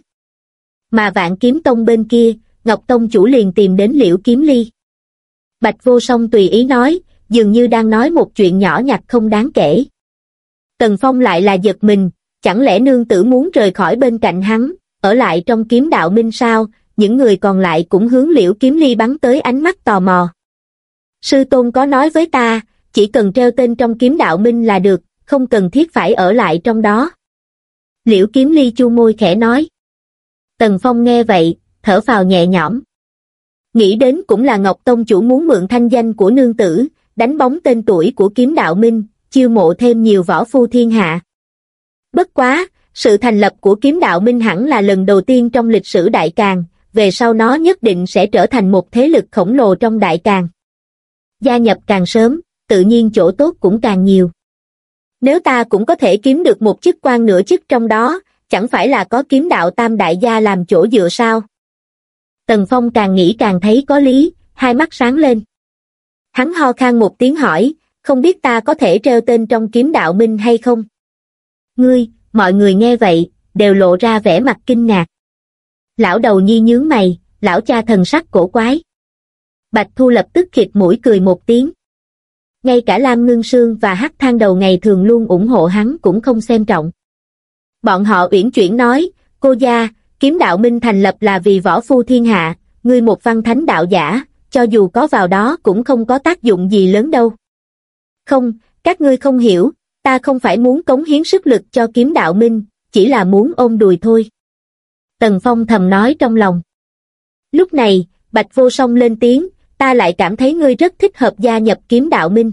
Mà Vạn Kiếm Tông bên kia, Ngọc Tông chủ liền tìm đến Liễu Kiếm Ly. Bạch Vô Song tùy ý nói, dường như đang nói một chuyện nhỏ nhặt không đáng kể. Tần Phong lại là giật mình, chẳng lẽ nương tử muốn rời khỏi bên cạnh hắn, ở lại trong kiếm đạo minh sao? Những người còn lại cũng hướng Liễu Kiếm Ly bắn tới ánh mắt tò mò. Sư tôn có nói với ta, chỉ cần treo tên trong kiếm đạo minh là được, không cần thiết phải ở lại trong đó. Liễu Kiếm Ly chu môi khẽ nói. Tần Phong nghe vậy, thở phào nhẹ nhõm. Nghĩ đến cũng là Ngọc Tông chủ muốn mượn thanh danh của nương tử, đánh bóng tên tuổi của kiếm đạo minh, chiêu mộ thêm nhiều võ phu thiên hạ. Bất quá, sự thành lập của kiếm đạo minh hẳn là lần đầu tiên trong lịch sử Đại Càn, về sau nó nhất định sẽ trở thành một thế lực khổng lồ trong Đại Càn. Gia nhập càng sớm, tự nhiên chỗ tốt cũng càng nhiều. Nếu ta cũng có thể kiếm được một chức quan nửa chức trong đó, chẳng phải là có kiếm đạo tam đại gia làm chỗ dựa sao? Tần Phong càng nghĩ càng thấy có lý, hai mắt sáng lên. Hắn ho khan một tiếng hỏi, không biết ta có thể treo tên trong kiếm đạo minh hay không? Ngươi, mọi người nghe vậy, đều lộ ra vẻ mặt kinh ngạc. Lão đầu nhi nhướng mày, lão cha thần sắc cổ quái. Bạch Thu lập tức khịt mũi cười một tiếng. Ngay cả Lam Ngưng Sương và Hắc Thang Đầu ngày thường luôn ủng hộ hắn cũng không xem trọng. Bọn họ uyển chuyển nói, cô gia, kiếm đạo minh thành lập là vì võ phu thiên hạ, ngươi một văn thánh đạo giả, cho dù có vào đó cũng không có tác dụng gì lớn đâu. Không, các ngươi không hiểu, ta không phải muốn cống hiến sức lực cho kiếm đạo minh, chỉ là muốn ôm đùi thôi. Tần Phong thầm nói trong lòng. Lúc này, Bạch Vô Song lên tiếng, ta lại cảm thấy ngươi rất thích hợp gia nhập kiếm đạo minh.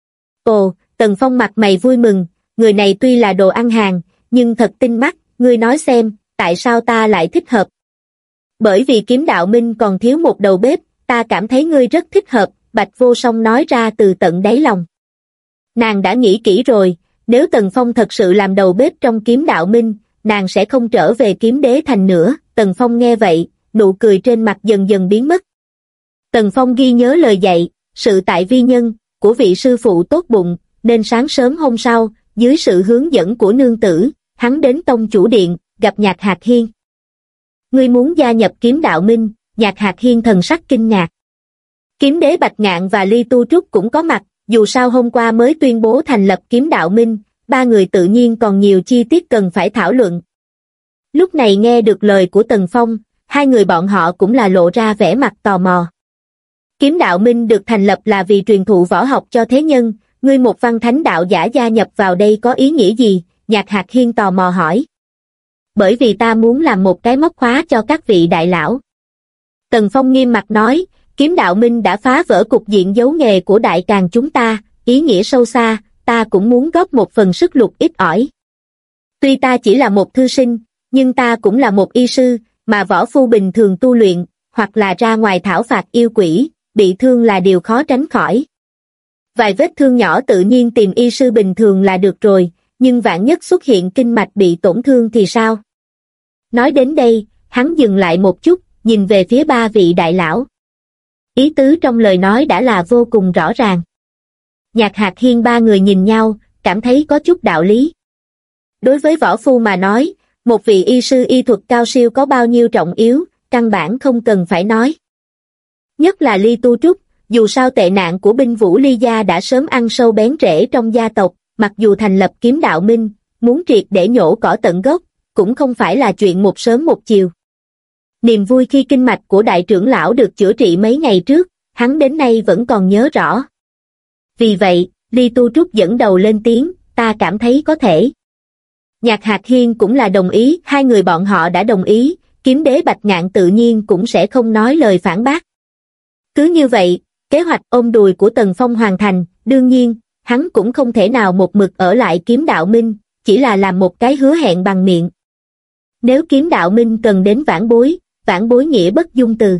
Ồ, Tần Phong mặt mày vui mừng, người này tuy là đồ ăn hàng, nhưng thật tinh mắt, ngươi nói xem, tại sao ta lại thích hợp? Bởi vì kiếm đạo minh còn thiếu một đầu bếp, ta cảm thấy ngươi rất thích hợp, Bạch Vô Song nói ra từ tận đáy lòng. Nàng đã nghĩ kỹ rồi, nếu Tần Phong thật sự làm đầu bếp trong kiếm đạo minh, nàng sẽ không trở về kiếm đế thành nữa. Tần Phong nghe vậy, nụ cười trên mặt dần dần biến mất. Tần Phong ghi nhớ lời dạy, sự tại vi nhân, của vị sư phụ tốt bụng, nên sáng sớm hôm sau, dưới sự hướng dẫn của nương tử, hắn đến tông chủ điện, gặp Nhạc Hạc Hiên. Ngươi muốn gia nhập kiếm đạo minh? Nhạc Hạc Hiên thần sắc kinh ngạc. Kiếm đế Bạch Ngạn và Ly Tu Trúc cũng có mặt, dù sao hôm qua mới tuyên bố thành lập kiếm đạo minh, ba người tự nhiên còn nhiều chi tiết cần phải thảo luận. Lúc này nghe được lời của Tần Phong, hai người bọn họ cũng là lộ ra vẻ mặt tò mò. Kiếm đạo minh được thành lập là vì truyền thụ võ học cho thế nhân, ngươi một văn thánh đạo giả gia nhập vào đây có ý nghĩa gì? Nhạc Hạc Hiên tò mò hỏi. Bởi vì ta muốn làm một cái móc khóa cho các vị đại lão. Tần Phong nghiêm mặt nói, kiếm đạo minh đã phá vỡ cục diện giấu nghề của Đại Càn chúng ta, ý nghĩa sâu xa, ta cũng muốn góp một phần sức lực ít ỏi. Tuy ta chỉ là một thư sinh, nhưng ta cũng là một y sư, mà võ phu bình thường tu luyện, hoặc là ra ngoài thảo phạt yêu quỷ, bị thương là điều khó tránh khỏi. Vài vết thương nhỏ tự nhiên tìm y sư bình thường là được rồi, nhưng vạn nhất xuất hiện kinh mạch bị tổn thương thì sao? Nói đến đây, hắn dừng lại một chút, nhìn về phía ba vị đại lão. Ý tứ trong lời nói đã là vô cùng rõ ràng. Nhạc Hạc Hiên ba người nhìn nhau, cảm thấy có chút đạo lý. Đối với võ phu mà nói, một vị y sư y thuật cao siêu có bao nhiêu trọng yếu, căn bản không cần phải nói. Nhất là Ly Tu Trúc, dù sao tệ nạn của binh vũ Ly gia đã sớm ăn sâu bén rễ trong gia tộc, mặc dù thành lập Kiếm Đạo Minh, muốn triệt để nhổ cỏ tận gốc, cũng không phải là chuyện một sớm một chiều. Niềm vui khi kinh mạch của đại trưởng lão được chữa trị mấy ngày trước, hắn đến nay vẫn còn nhớ rõ. Vì vậy, Ly Tu Trúc dẫn đầu lên tiếng, ta cảm thấy có thể. Nhạc Hạc Hiên cũng là đồng ý, hai người bọn họ đã đồng ý, Kiếm Đế Bạch Ngạn tự nhiên cũng sẽ không nói lời phản bác. Cứ như vậy, kế hoạch ôm đùi của Tần Phong hoàn thành, đương nhiên, hắn cũng không thể nào một mực ở lại Kiếm Đạo Minh, chỉ là làm một cái hứa hẹn bằng miệng. Nếu Kiếm Đạo Minh cần đến vãn bối nghĩa bất dung từ.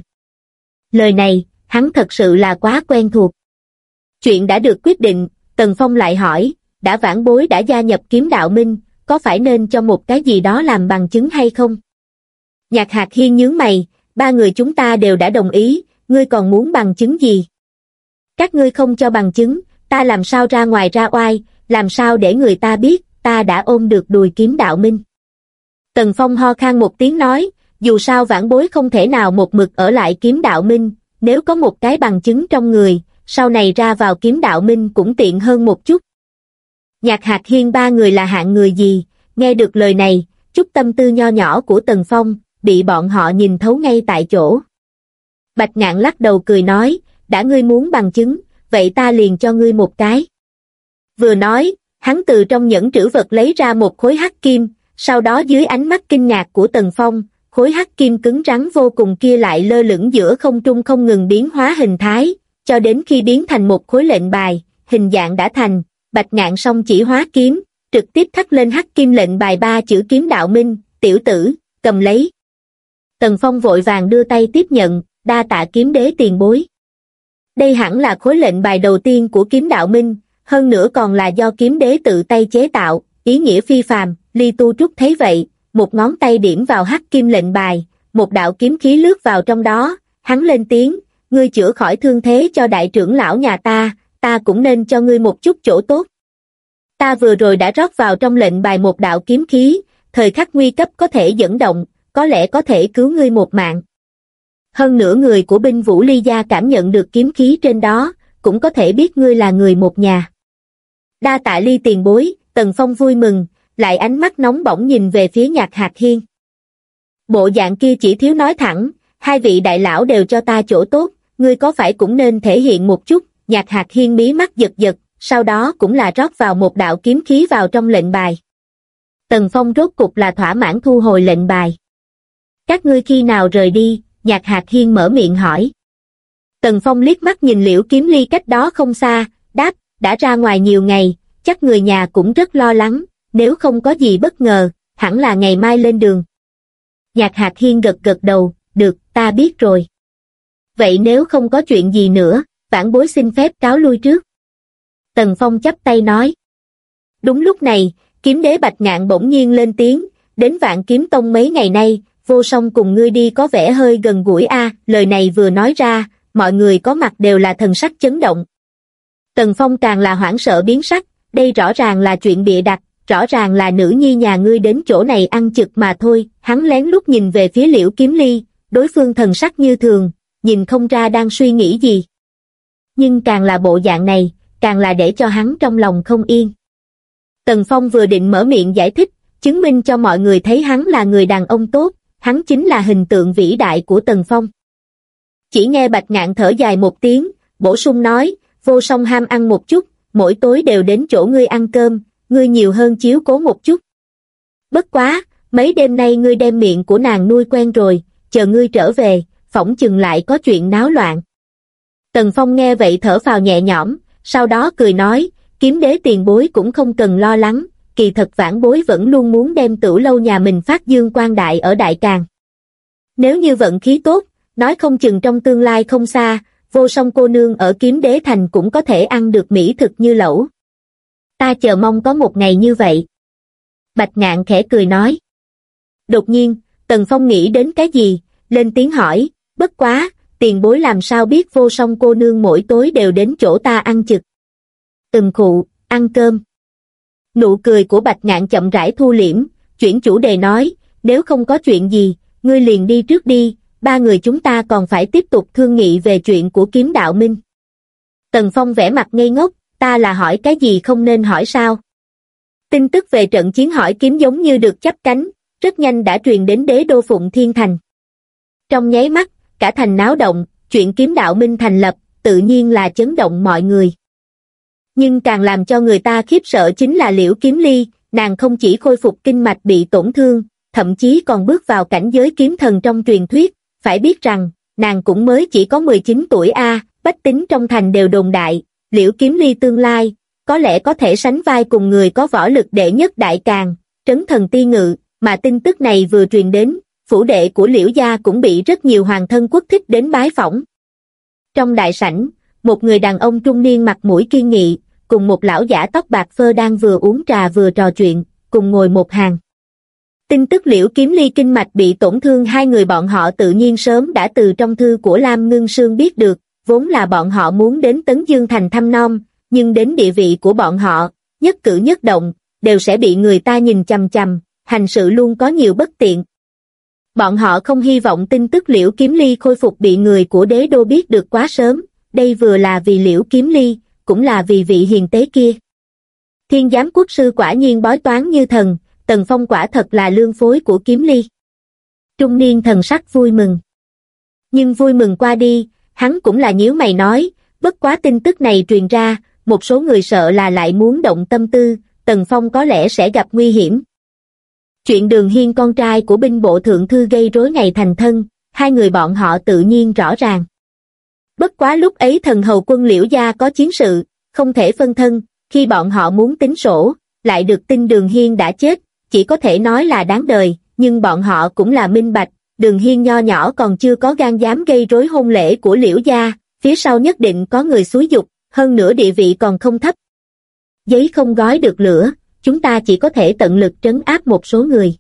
Lời này, hắn thật sự là quá quen thuộc. Chuyện đã được quyết định, Tần Phong lại hỏi, đã vãn bối đã gia nhập Kiếm Đạo Minh, có phải nên cho một cái gì đó làm bằng chứng hay không? Nhạc Hạc Hiên nhướng mày, ba người chúng ta đều đã đồng ý, ngươi còn muốn bằng chứng gì? Các ngươi không cho bằng chứng, ta làm sao ra ngoài ra oai, làm sao để người ta biết, ta đã ôm được đùi Kiếm Đạo Minh. Tần Phong ho khan một tiếng nói, dù sao vãn bối không thể nào một mực ở lại Kiếm Đạo Minh, nếu có một cái bằng chứng trong người, sau này ra vào Kiếm Đạo Minh cũng tiện hơn một chút. Nhạc Hạc Hiên ba người là hạng người gì, nghe được lời này, chút tâm tư nho nhỏ của Tần Phong, bị bọn họ nhìn thấu ngay tại chỗ. Bạch Ngạn lắc đầu cười nói, đã ngươi muốn bằng chứng, vậy ta liền cho ngươi một cái. Vừa nói, hắn từ trong nhẫn trữ vật lấy ra một khối hắc kim, sau đó dưới ánh mắt kinh ngạc của Tần Phong, khối hắc kim cứng rắn vô cùng kia lại lơ lửng giữa không trung không ngừng biến hóa hình thái, cho đến khi biến thành một khối lệnh bài, hình dạng đã thành, Bạch Ngạn song chỉ hóa kiếm, trực tiếp khắc lên hắc kim lệnh bài ba chữ Kiếm Đạo Minh, tiểu tử, cầm lấy. Tần Phong vội vàng đưa tay tiếp nhận, đa tạ Kiếm Đế tiền bối. Đây hẳn là khối lệnh bài đầu tiên của Kiếm Đạo Minh, hơn nữa còn là do Kiếm Đế tự tay chế tạo, ý nghĩa phi phàm. Ly Tu Trúc thấy vậy, một ngón tay điểm vào hắc kim lệnh bài, một đạo kiếm khí lướt vào trong đó, hắn lên tiếng, ngươi chữa khỏi thương thế cho đại trưởng lão nhà ta cũng nên cho ngươi một chút chỗ tốt. Ta vừa rồi đã rót vào trong lệnh bài một đạo kiếm khí, thời khắc nguy cấp có thể dẫn động, có lẽ có thể cứu ngươi một mạng. Hơn nữa người của binh vũ Ly gia cảm nhận được kiếm khí trên đó, cũng có thể biết ngươi là người một nhà. Đa tạ Ly tiền bối, Tần Phong vui mừng, lại ánh mắt nóng bỏng nhìn về phía Nhạc Hạc Hiên. Bộ dạng kia chỉ thiếu nói thẳng, hai vị đại lão đều cho ta chỗ tốt, ngươi có phải cũng nên thể hiện một chút. Nhạc Hạc Hiên mí mắt giật giật, sau đó cũng là rót vào một đạo kiếm khí vào trong lệnh bài. Tần Phong rốt cục là thỏa mãn thu hồi lệnh bài. Các ngươi khi nào rời đi? Nhạc Hạc Hiên mở miệng hỏi. Tần Phong liếc mắt nhìn Liễu Kiếm Ly cách đó không xa, đáp, đã ra ngoài nhiều ngày, chắc người nhà cũng rất lo lắng, nếu không có gì bất ngờ, hẳn là ngày mai lên đường. Nhạc Hạc Hiên gật gật đầu, được, ta biết rồi. Vậy nếu không có chuyện gì nữa, vãn bối xin phép cáo lui trước. Tần Phong chắp tay nói. Đúng lúc này, Kiếm Đế Bạch Ngạn bỗng nhiên lên tiếng, đến Vạn Kiếm Tông mấy ngày nay, Vô Song cùng ngươi đi có vẻ hơi gần gũi a. Lời này vừa nói ra, mọi người có mặt đều là thần sắc chấn động. Tần Phong càng là hoảng sợ biến sắc, đây rõ ràng là chuyện bịa đặt, rõ ràng là nữ nhi nhà ngươi đến chỗ này ăn chực mà thôi. Hắn lén lút nhìn về phía Liễu Kiếm Ly, đối phương thần sắc như thường, nhìn không ra đang suy nghĩ gì. Nhưng càng là bộ dạng này, càng là để cho hắn trong lòng không yên. Tần Phong vừa định mở miệng giải thích, chứng minh cho mọi người thấy hắn là người đàn ông tốt, hắn chính là hình tượng vĩ đại của Tần Phong. Chỉ nghe Bạch Ngạn thở dài một tiếng, bổ sung nói, Vô Song ham ăn một chút, mỗi tối đều đến chỗ ngươi ăn cơm, ngươi nhiều hơn chiếu cố một chút. Bất quá, mấy đêm nay ngươi đem miệng của nàng nuôi quen rồi, chờ ngươi trở về, phỏng chừng lại có chuyện náo loạn. Tần Phong nghe vậy thở phào nhẹ nhõm, sau đó cười nói, Kiếm đế tiền bối cũng không cần lo lắng, kỳ thật vãn bối vẫn luôn muốn đem Tửu lâu nhà mình phát dương quang đại ở Đại Càn. Nếu như vận khí tốt, nói không chừng trong tương lai không xa, Vô Song cô nương ở Kiếm Đế Thành cũng có thể ăn được mỹ thực như lẩu. Ta chờ mong có một ngày như vậy. Bạch Ngạn khẽ cười nói. Đột nhiên, Tần Phong nghĩ đến cái gì, lên tiếng hỏi, bất quá, tiền bối làm sao biết Vô Song cô nương mỗi tối đều đến chỗ ta ăn chực. Khụ, ăn cơm. Nụ cười của Bạch Ngạn chậm rãi thu liễm, chuyển chủ đề nói, nếu không có chuyện gì, ngươi liền đi trước đi, ba người chúng ta còn phải tiếp tục thương nghị về chuyện của Kiếm Đạo Minh. Tần Phong vẻ mặt ngây ngốc, ta là hỏi cái gì không nên hỏi sao? Tin tức về trận chiến hỏi kiếm giống như được chắp cánh, rất nhanh đã truyền đến đế đô Phụng Thiên Thành. Trong nháy mắt, cả thành náo động, chuyện Kiếm Đạo Minh thành lập, tự nhiên là chấn động mọi người. Nhưng càng làm cho người ta khiếp sợ chính là Liễu Kiếm Ly, nàng không chỉ khôi phục kinh mạch bị tổn thương, thậm chí còn bước vào cảnh giới kiếm thần trong truyền thuyết, phải biết rằng, nàng cũng mới chỉ có 19 tuổi a, bách tính trong thành đều đồn đại, Liễu Kiếm Ly tương lai, có lẽ có thể sánh vai cùng người có võ lực đệ nhất Đại Càn, Trấn Thần Ti Ngự, mà tin tức này vừa truyền đến, phủ đệ của Liễu gia cũng bị rất nhiều hoàng thân quốc thích đến bái phỏng. Trong đại sảnh, một người đàn ông trung niên mặt mũi kiên nghị, cùng một lão giả tóc bạc phơ đang vừa uống trà vừa trò chuyện, cùng ngồi một hàng. Tin tức Liễu Kiếm Ly kinh mạch bị tổn thương hai người bọn họ tự nhiên sớm đã từ trong thư của Lam Ngưng Sương biết được, vốn là bọn họ muốn đến Tấn Dương Thành thăm nom, nhưng đến địa vị của bọn họ, nhất cử nhất động, đều sẽ bị người ta nhìn chằm chằm, hành sự luôn có nhiều bất tiện. Bọn họ không hy vọng tin tức Liễu Kiếm Ly khôi phục bị người của đế đô biết được quá sớm, đây vừa là vì Liễu Kiếm Ly, cũng là vì vị hiền tế kia. Thiên giám quốc sư quả nhiên bói toán như thần, Tần Phong quả thật là lương phối của Kiếm Ly. Trung niên thần sắc vui mừng. Nhưng vui mừng qua đi, hắn cũng là nhíu mày nói, bất quá tin tức này truyền ra, một số người sợ là lại muốn động tâm tư, Tần Phong có lẽ sẽ gặp nguy hiểm. Chuyện Đường Hiên con trai của binh bộ thượng thư gây rối ngày thành thân, hai người bọn họ tự nhiên rõ ràng. Bất quá lúc ấy thần hầu quân Liễu gia có chiến sự, không thể phân thân, khi bọn họ muốn tính sổ, lại được tin Đường Hiên đã chết, chỉ có thể nói là đáng đời, nhưng bọn họ cũng là minh bạch, Đường Hiên nho nhỏ còn chưa có gan dám gây rối hôn lễ của Liễu gia, phía sau nhất định có người xúi giục, hơn nữa địa vị còn không thấp. Giấy không gói được lửa, chúng ta chỉ có thể tận lực trấn áp một số người.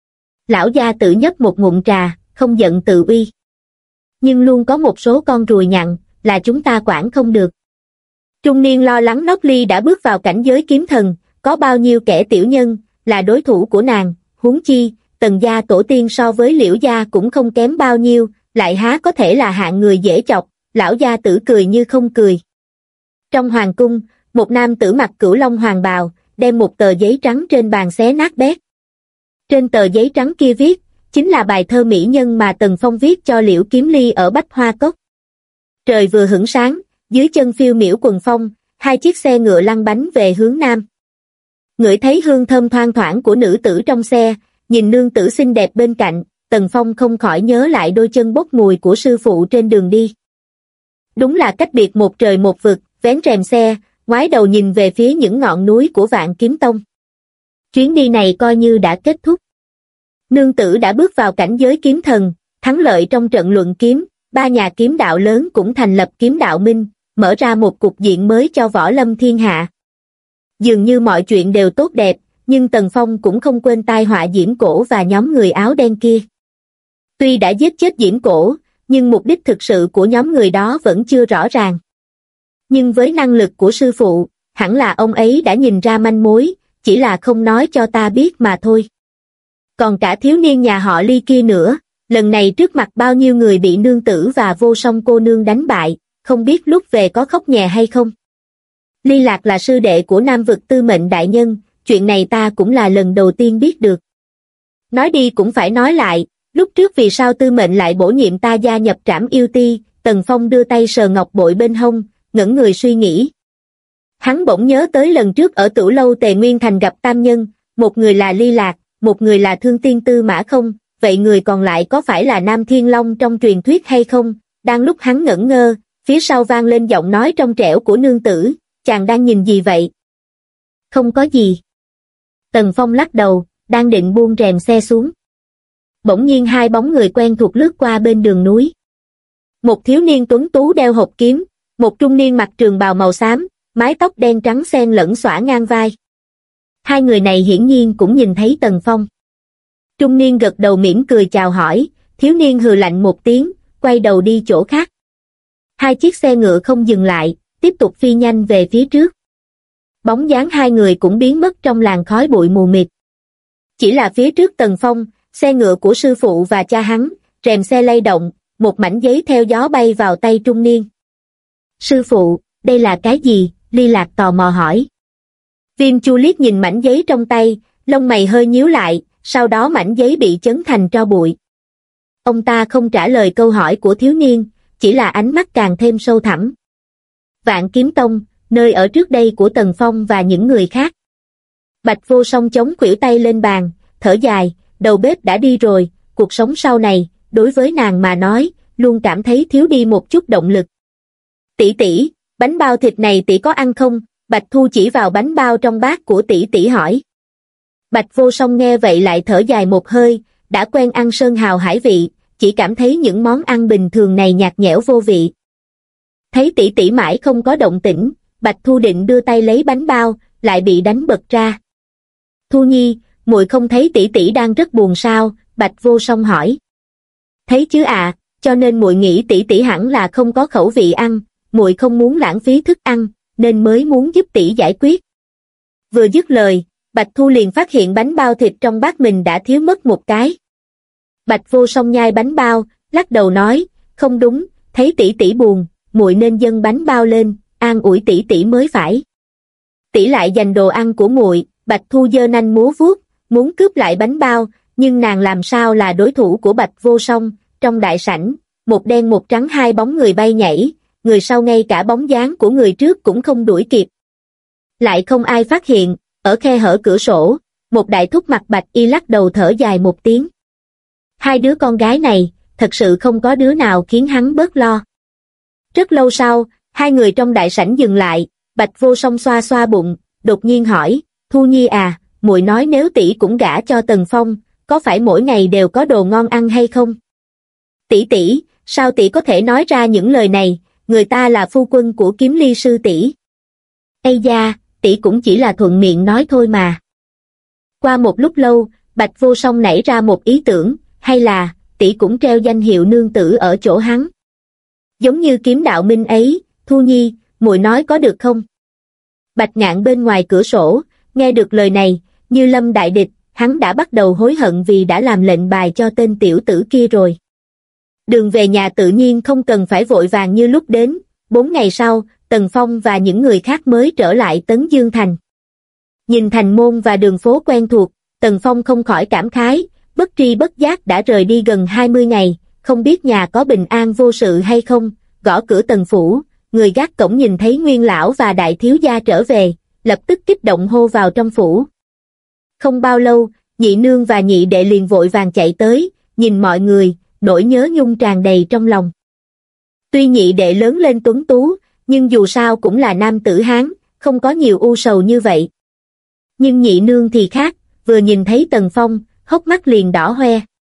Lão gia tự nhấp một ngụm trà, không giận tự uy. Nhưng luôn có một số con ruồi nhặn, là chúng ta quản không được. Trung niên lo lắng Nóc Ly đã bước vào cảnh giới kiếm thần, có bao nhiêu kẻ tiểu nhân, là đối thủ của nàng, huống chi, Tần gia tổ tiên so với Liễu gia cũng không kém bao nhiêu, lại há có thể là hạng người dễ chọc, lão gia tử cười như không cười. Trong hoàng cung, một nam tử mặc cửu long hoàng bào, đem một tờ giấy trắng trên bàn xé nát bét. Trên tờ giấy trắng kia viết, chính là bài thơ mỹ nhân mà Tần Phong viết cho Liễu Kiếm Ly ở Bách Hoa Cốc. Trời vừa hửng sáng, dưới chân phiêu miểu quần phong, hai chiếc xe ngựa lăn bánh về hướng nam. Ngửi thấy hương thơm thoang thoảng của nữ tử trong xe, nhìn nương tử xinh đẹp bên cạnh, Tần Phong không khỏi nhớ lại đôi chân bốc mùi của sư phụ trên đường đi. Đúng là cách biệt một trời một vực, vén rèm xe, ngoái đầu nhìn về phía những ngọn núi của Vạn Kiếm Tông. Chuyến đi này coi như đã kết thúc. Nương tử đã bước vào cảnh giới kiếm thần, thắng lợi trong trận luận kiếm, ba nhà kiếm đạo lớn cũng thành lập Kiếm Đạo Minh, mở ra một cục diện mới cho võ lâm thiên hạ. Dường như mọi chuyện đều tốt đẹp, nhưng Tần Phong cũng không quên tai họa Diễm Cổ và nhóm người áo đen kia. Tuy đã giết chết Diễm Cổ, nhưng mục đích thực sự của nhóm người đó vẫn chưa rõ ràng. Nhưng với năng lực của sư phụ, hẳn là ông ấy đã nhìn ra manh mối, chỉ là không nói cho ta biết mà thôi. Còn cả thiếu niên nhà họ Ly kia nữa, lần này trước mặt bao nhiêu người bị nương tử và Vô Song cô nương đánh bại, không biết lúc về có khóc nhè hay không. Ly Lạc là sư đệ của Nam Vực Tư Mệnh đại nhân, chuyện này ta cũng là lần đầu tiên biết được. Nói đi cũng phải nói lại, lúc trước vì sao Tư Mệnh lại bổ nhiệm ta gia nhập Trảm Yêu Ti, Tần Phong đưa tay sờ ngọc bội bên hông, ngẩn người suy nghĩ. Hắn bỗng nhớ tới lần trước ở Tửu lâu Tề Nguyên Thành gặp tam nhân, một người là Ly Lạc, một người là Thương Tiên Tư Mã Không, vậy người còn lại có phải là Nam Thiên Long trong truyền thuyết hay không? Đang lúc hắn ngẩn ngơ, phía sau vang lên giọng nói trong trẻo của nương tử, chàng đang nhìn gì vậy? Không có gì. Tần Phong lắc đầu, đang định buông rèm xe xuống. Bỗng nhiên hai bóng người quen thuộc lướt qua bên đường núi. Một thiếu niên tuấn tú đeo hộp kiếm, một trung niên mặc trường bào màu xám, mái tóc đen trắng xen lẫn xõa ngang vai. Hai người này hiển nhiên cũng nhìn thấy Tần Phong. Trung niên gật đầu mỉm cười chào hỏi, thiếu niên hừ lạnh một tiếng, quay đầu đi chỗ khác. Hai chiếc xe ngựa không dừng lại, tiếp tục phi nhanh về phía trước. Bóng dáng hai người cũng biến mất trong làn khói bụi mù mịt. Chỉ là phía trước Tần Phong, xe ngựa của sư phụ và cha hắn, rèm xe lay động, một mảnh giấy theo gió bay vào tay trung niên. Sư phụ, đây là cái gì? Ly Lạc tò mò hỏi. Viêm Chu liếc nhìn mảnh giấy trong tay, lông mày hơi nhíu lại, sau đó mảnh giấy bị chấn thành tro bụi. Ông ta không trả lời câu hỏi của thiếu niên, chỉ là ánh mắt càng thêm sâu thẳm. Vạn Kiếm Tông, nơi ở trước đây của Tần Phong và những người khác. Bạch Vô Song chống khuỷu tay lên bàn, thở dài, đầu bếp đã đi rồi, cuộc sống sau này, đối với nàng mà nói, luôn cảm thấy thiếu đi một chút động lực. Tỷ tỷ, bánh bao thịt này tỷ có ăn không? Bạch Thu chỉ vào bánh bao trong bát của tỷ tỷ hỏi. Bạch Vô Song nghe vậy lại thở dài một hơi, đã quen ăn sơn hào hải vị, chỉ cảm thấy những món ăn bình thường này nhạt nhẽo vô vị. Thấy tỷ tỷ mãi không có động tĩnh, Bạch Thu định đưa tay lấy bánh bao, lại bị đánh bật ra. Thu Nhi, muội không thấy tỷ tỷ đang rất buồn sao? Bạch Vô Song hỏi. Thấy chứ ạ, cho nên muội nghĩ tỷ tỷ hẳn là không có khẩu vị ăn, muội không muốn lãng phí thức ăn, nên mới muốn giúp tỷ giải quyết. Vừa dứt lời, Bạch Thu liền phát hiện bánh bao thịt trong bát mình đã thiếu mất một cái. Bạch Vô Song nhai bánh bao, lắc đầu nói, không đúng, thấy tỷ tỷ buồn, muội nên dâng bánh bao lên, an ủi tỷ tỷ mới phải. Tỷ lại giành đồ ăn của muội. Bạch Thu giơ nanh múa vuốt, muốn cướp lại bánh bao, nhưng nàng làm sao là đối thủ của Bạch Vô Song. Trong đại sảnh, một đen một trắng hai bóng người bay nhảy, người sau ngay cả bóng dáng của người trước cũng không đuổi kịp. Lại không ai phát hiện, ở khe hở cửa sổ, một đại thúc mặc bạch y lắc đầu thở dài một tiếng. Hai đứa con gái này, thật sự không có đứa nào khiến hắn bớt lo. Rất lâu sau, hai người trong đại sảnh dừng lại, Bạch Vô Song xoa xoa bụng, đột nhiên hỏi, Thu Nhi à, muội nói nếu tỷ cũng gả cho Tần Phong, có phải mỗi ngày đều có đồ ngon ăn hay không? Tỷ tỷ, sao tỷ có thể nói ra những lời này, người ta là phu quân của Kiếm Ly sư tỷ. Ây da, tỷ cũng chỉ là thuận miệng nói thôi mà. Qua một lúc lâu, Bạch Vô Song nảy ra một ý tưởng, hay là, tỷ cũng treo danh hiệu nương tử ở chỗ hắn. Giống như Kiếm Đạo Minh ấy, Thu Nhi, muội nói có được không? Bạch Ngạn bên ngoài cửa sổ, nghe được lời này, như lâm đại địch, hắn đã bắt đầu hối hận vì đã làm lệnh bài cho tên tiểu tử kia rồi. Đường về nhà tự nhiên không cần phải vội vàng như lúc đến, 4 ngày sau, Tần Phong và những người khác mới trở lại Tấn Dương Thành. Nhìn thành môn và đường phố quen thuộc, Tần Phong không khỏi cảm khái, bất tri bất giác đã rời đi gần 20 ngày, không biết nhà có bình an vô sự hay không. Gõ cửa Tần phủ, người gác cổng nhìn thấy Nguyên lão và đại thiếu gia trở về, lập tức kích động hô vào trong phủ. Không bao lâu, nhị nương và nhị đệ liền vội vàng chạy tới, nhìn mọi người, nỗi nhớ nhung tràn đầy trong lòng. Tuy nhị đệ lớn lên tuấn tú, nhưng dù sao cũng là nam tử Hán, không có nhiều u sầu như vậy. Nhưng nhị nương thì khác, vừa nhìn thấy Tần Phong, hốc mắt liền đỏ hoe.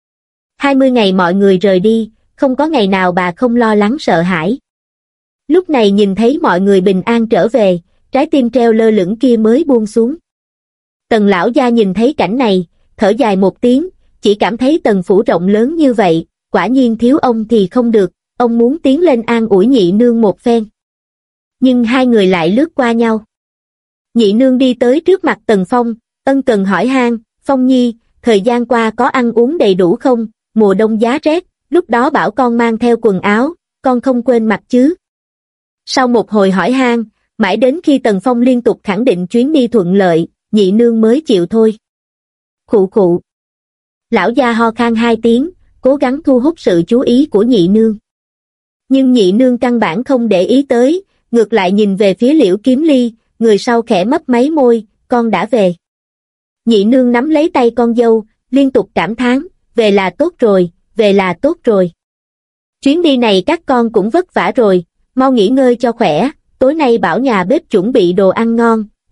20 ngày mọi người rời đi, không có ngày nào bà không lo lắng sợ hãi. Lúc này nhìn thấy mọi người bình an trở về, trái tim treo lơ lửng kia mới buông xuống. Tần lão gia nhìn thấy cảnh này, thở dài một tiếng, chỉ cảm thấy Tần phủ rộng lớn như vậy, quả nhiên thiếu ông thì không được, ông muốn tiến lên an ủi nhị nương một phen. Nhưng hai người lại lướt qua nhau. Nhị nương đi tới trước mặt Tần Phong, ân cần hỏi han, Phong Nhi, thời gian qua có ăn uống đầy đủ không, mùa đông giá rét, lúc đó bảo con mang theo quần áo, con không quên mặc chứ. Sau một hồi hỏi han, mãi đến khi Tần Phong liên tục khẳng định chuyến đi thuận lợi, nhị nương mới chịu thôi. Khụ khụ. Lão gia ho khan 2 tiếng, cố gắng thu hút sự chú ý của nhị nương. Nhưng nhị nương căn bản không để ý tới, ngược lại nhìn về phía Liễu Kiếm Ly, người sau khẽ mấp máy môi, con đã về. Nhị nương nắm lấy tay con dâu, liên tục cảm thán, về là tốt rồi, về là tốt rồi. Chuyến đi này các con cũng vất vả rồi, mau nghỉ ngơi cho khỏe, tối nay bảo nhà bếp chuẩn bị đồ ăn ngon,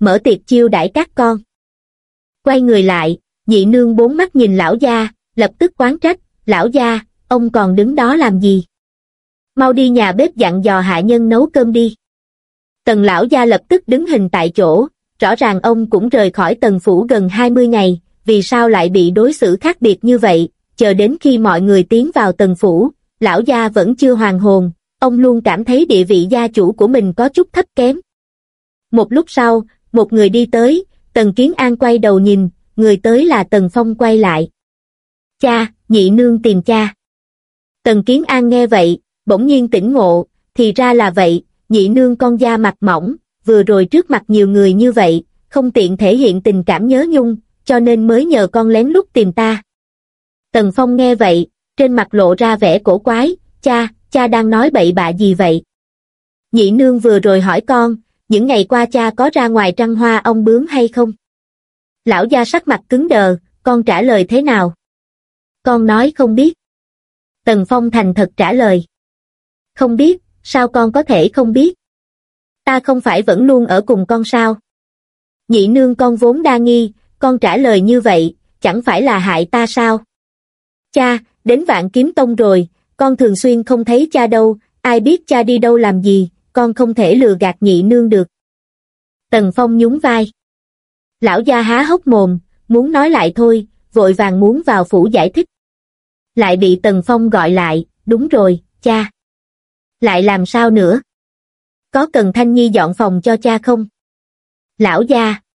mở tiệc chiêu đãi các con. Quay người lại, nhị nương bốn mắt nhìn lão gia, lập tức oán trách, lão gia, ông còn đứng đó làm gì? Mau đi nhà bếp dặn dò hạ nhân nấu cơm đi. Tần lão gia lập tức đứng hình tại chỗ, rõ ràng ông cũng rời khỏi Tần phủ gần 20 ngày, vì sao lại bị đối xử khác biệt như vậy, chờ đến khi mọi người tiến vào Tần phủ, lão gia vẫn chưa hoàn hồn, ông luôn cảm thấy địa vị gia chủ của mình có chút thấp kém. Một lúc sau, một người đi tới, Tần Kiến An quay đầu nhìn, người tới là Tần Phong quay lại. Cha, nhị nương tìm cha. Tần Kiến An nghe vậy, bỗng nhiên tỉnh ngộ, thì ra là vậy, nhị nương con da mặt mỏng, vừa rồi trước mặt nhiều người như vậy, không tiện thể hiện tình cảm nhớ nhung, cho nên mới nhờ con lén lút tìm ta. Tần Phong nghe vậy, trên mặt lộ ra vẻ cổ quái, cha đang nói bậy bạ gì vậy? Nhị nương vừa rồi hỏi con, những ngày qua cha có ra ngoài trăng hoa ong bướm hay không? Lão gia sắc mặt cứng đờ, con trả lời thế nào? Con nói không biết. Tần Phong thành thật trả lời. Không biết, sao con có thể không biết? Ta không phải vẫn luôn ở cùng con sao? Nhị nương con vốn đa nghi, con trả lời như vậy, chẳng phải là hại ta sao? Cha, đến Vạn Kiếm Tông rồi, con thường xuyên không thấy cha đâu, ai biết cha đi đâu làm gì, con không thể lừa gạt nhị nương được. Tần Phong nhún vai. Lão gia há hốc mồm, muốn nói lại thôi, vội vàng muốn vào phủ giải thích. Lại bị Tần Phong gọi lại, đúng rồi, cha. Lại làm sao nữa? Có cần Thanh Nhi dọn phòng cho cha không? Lão gia.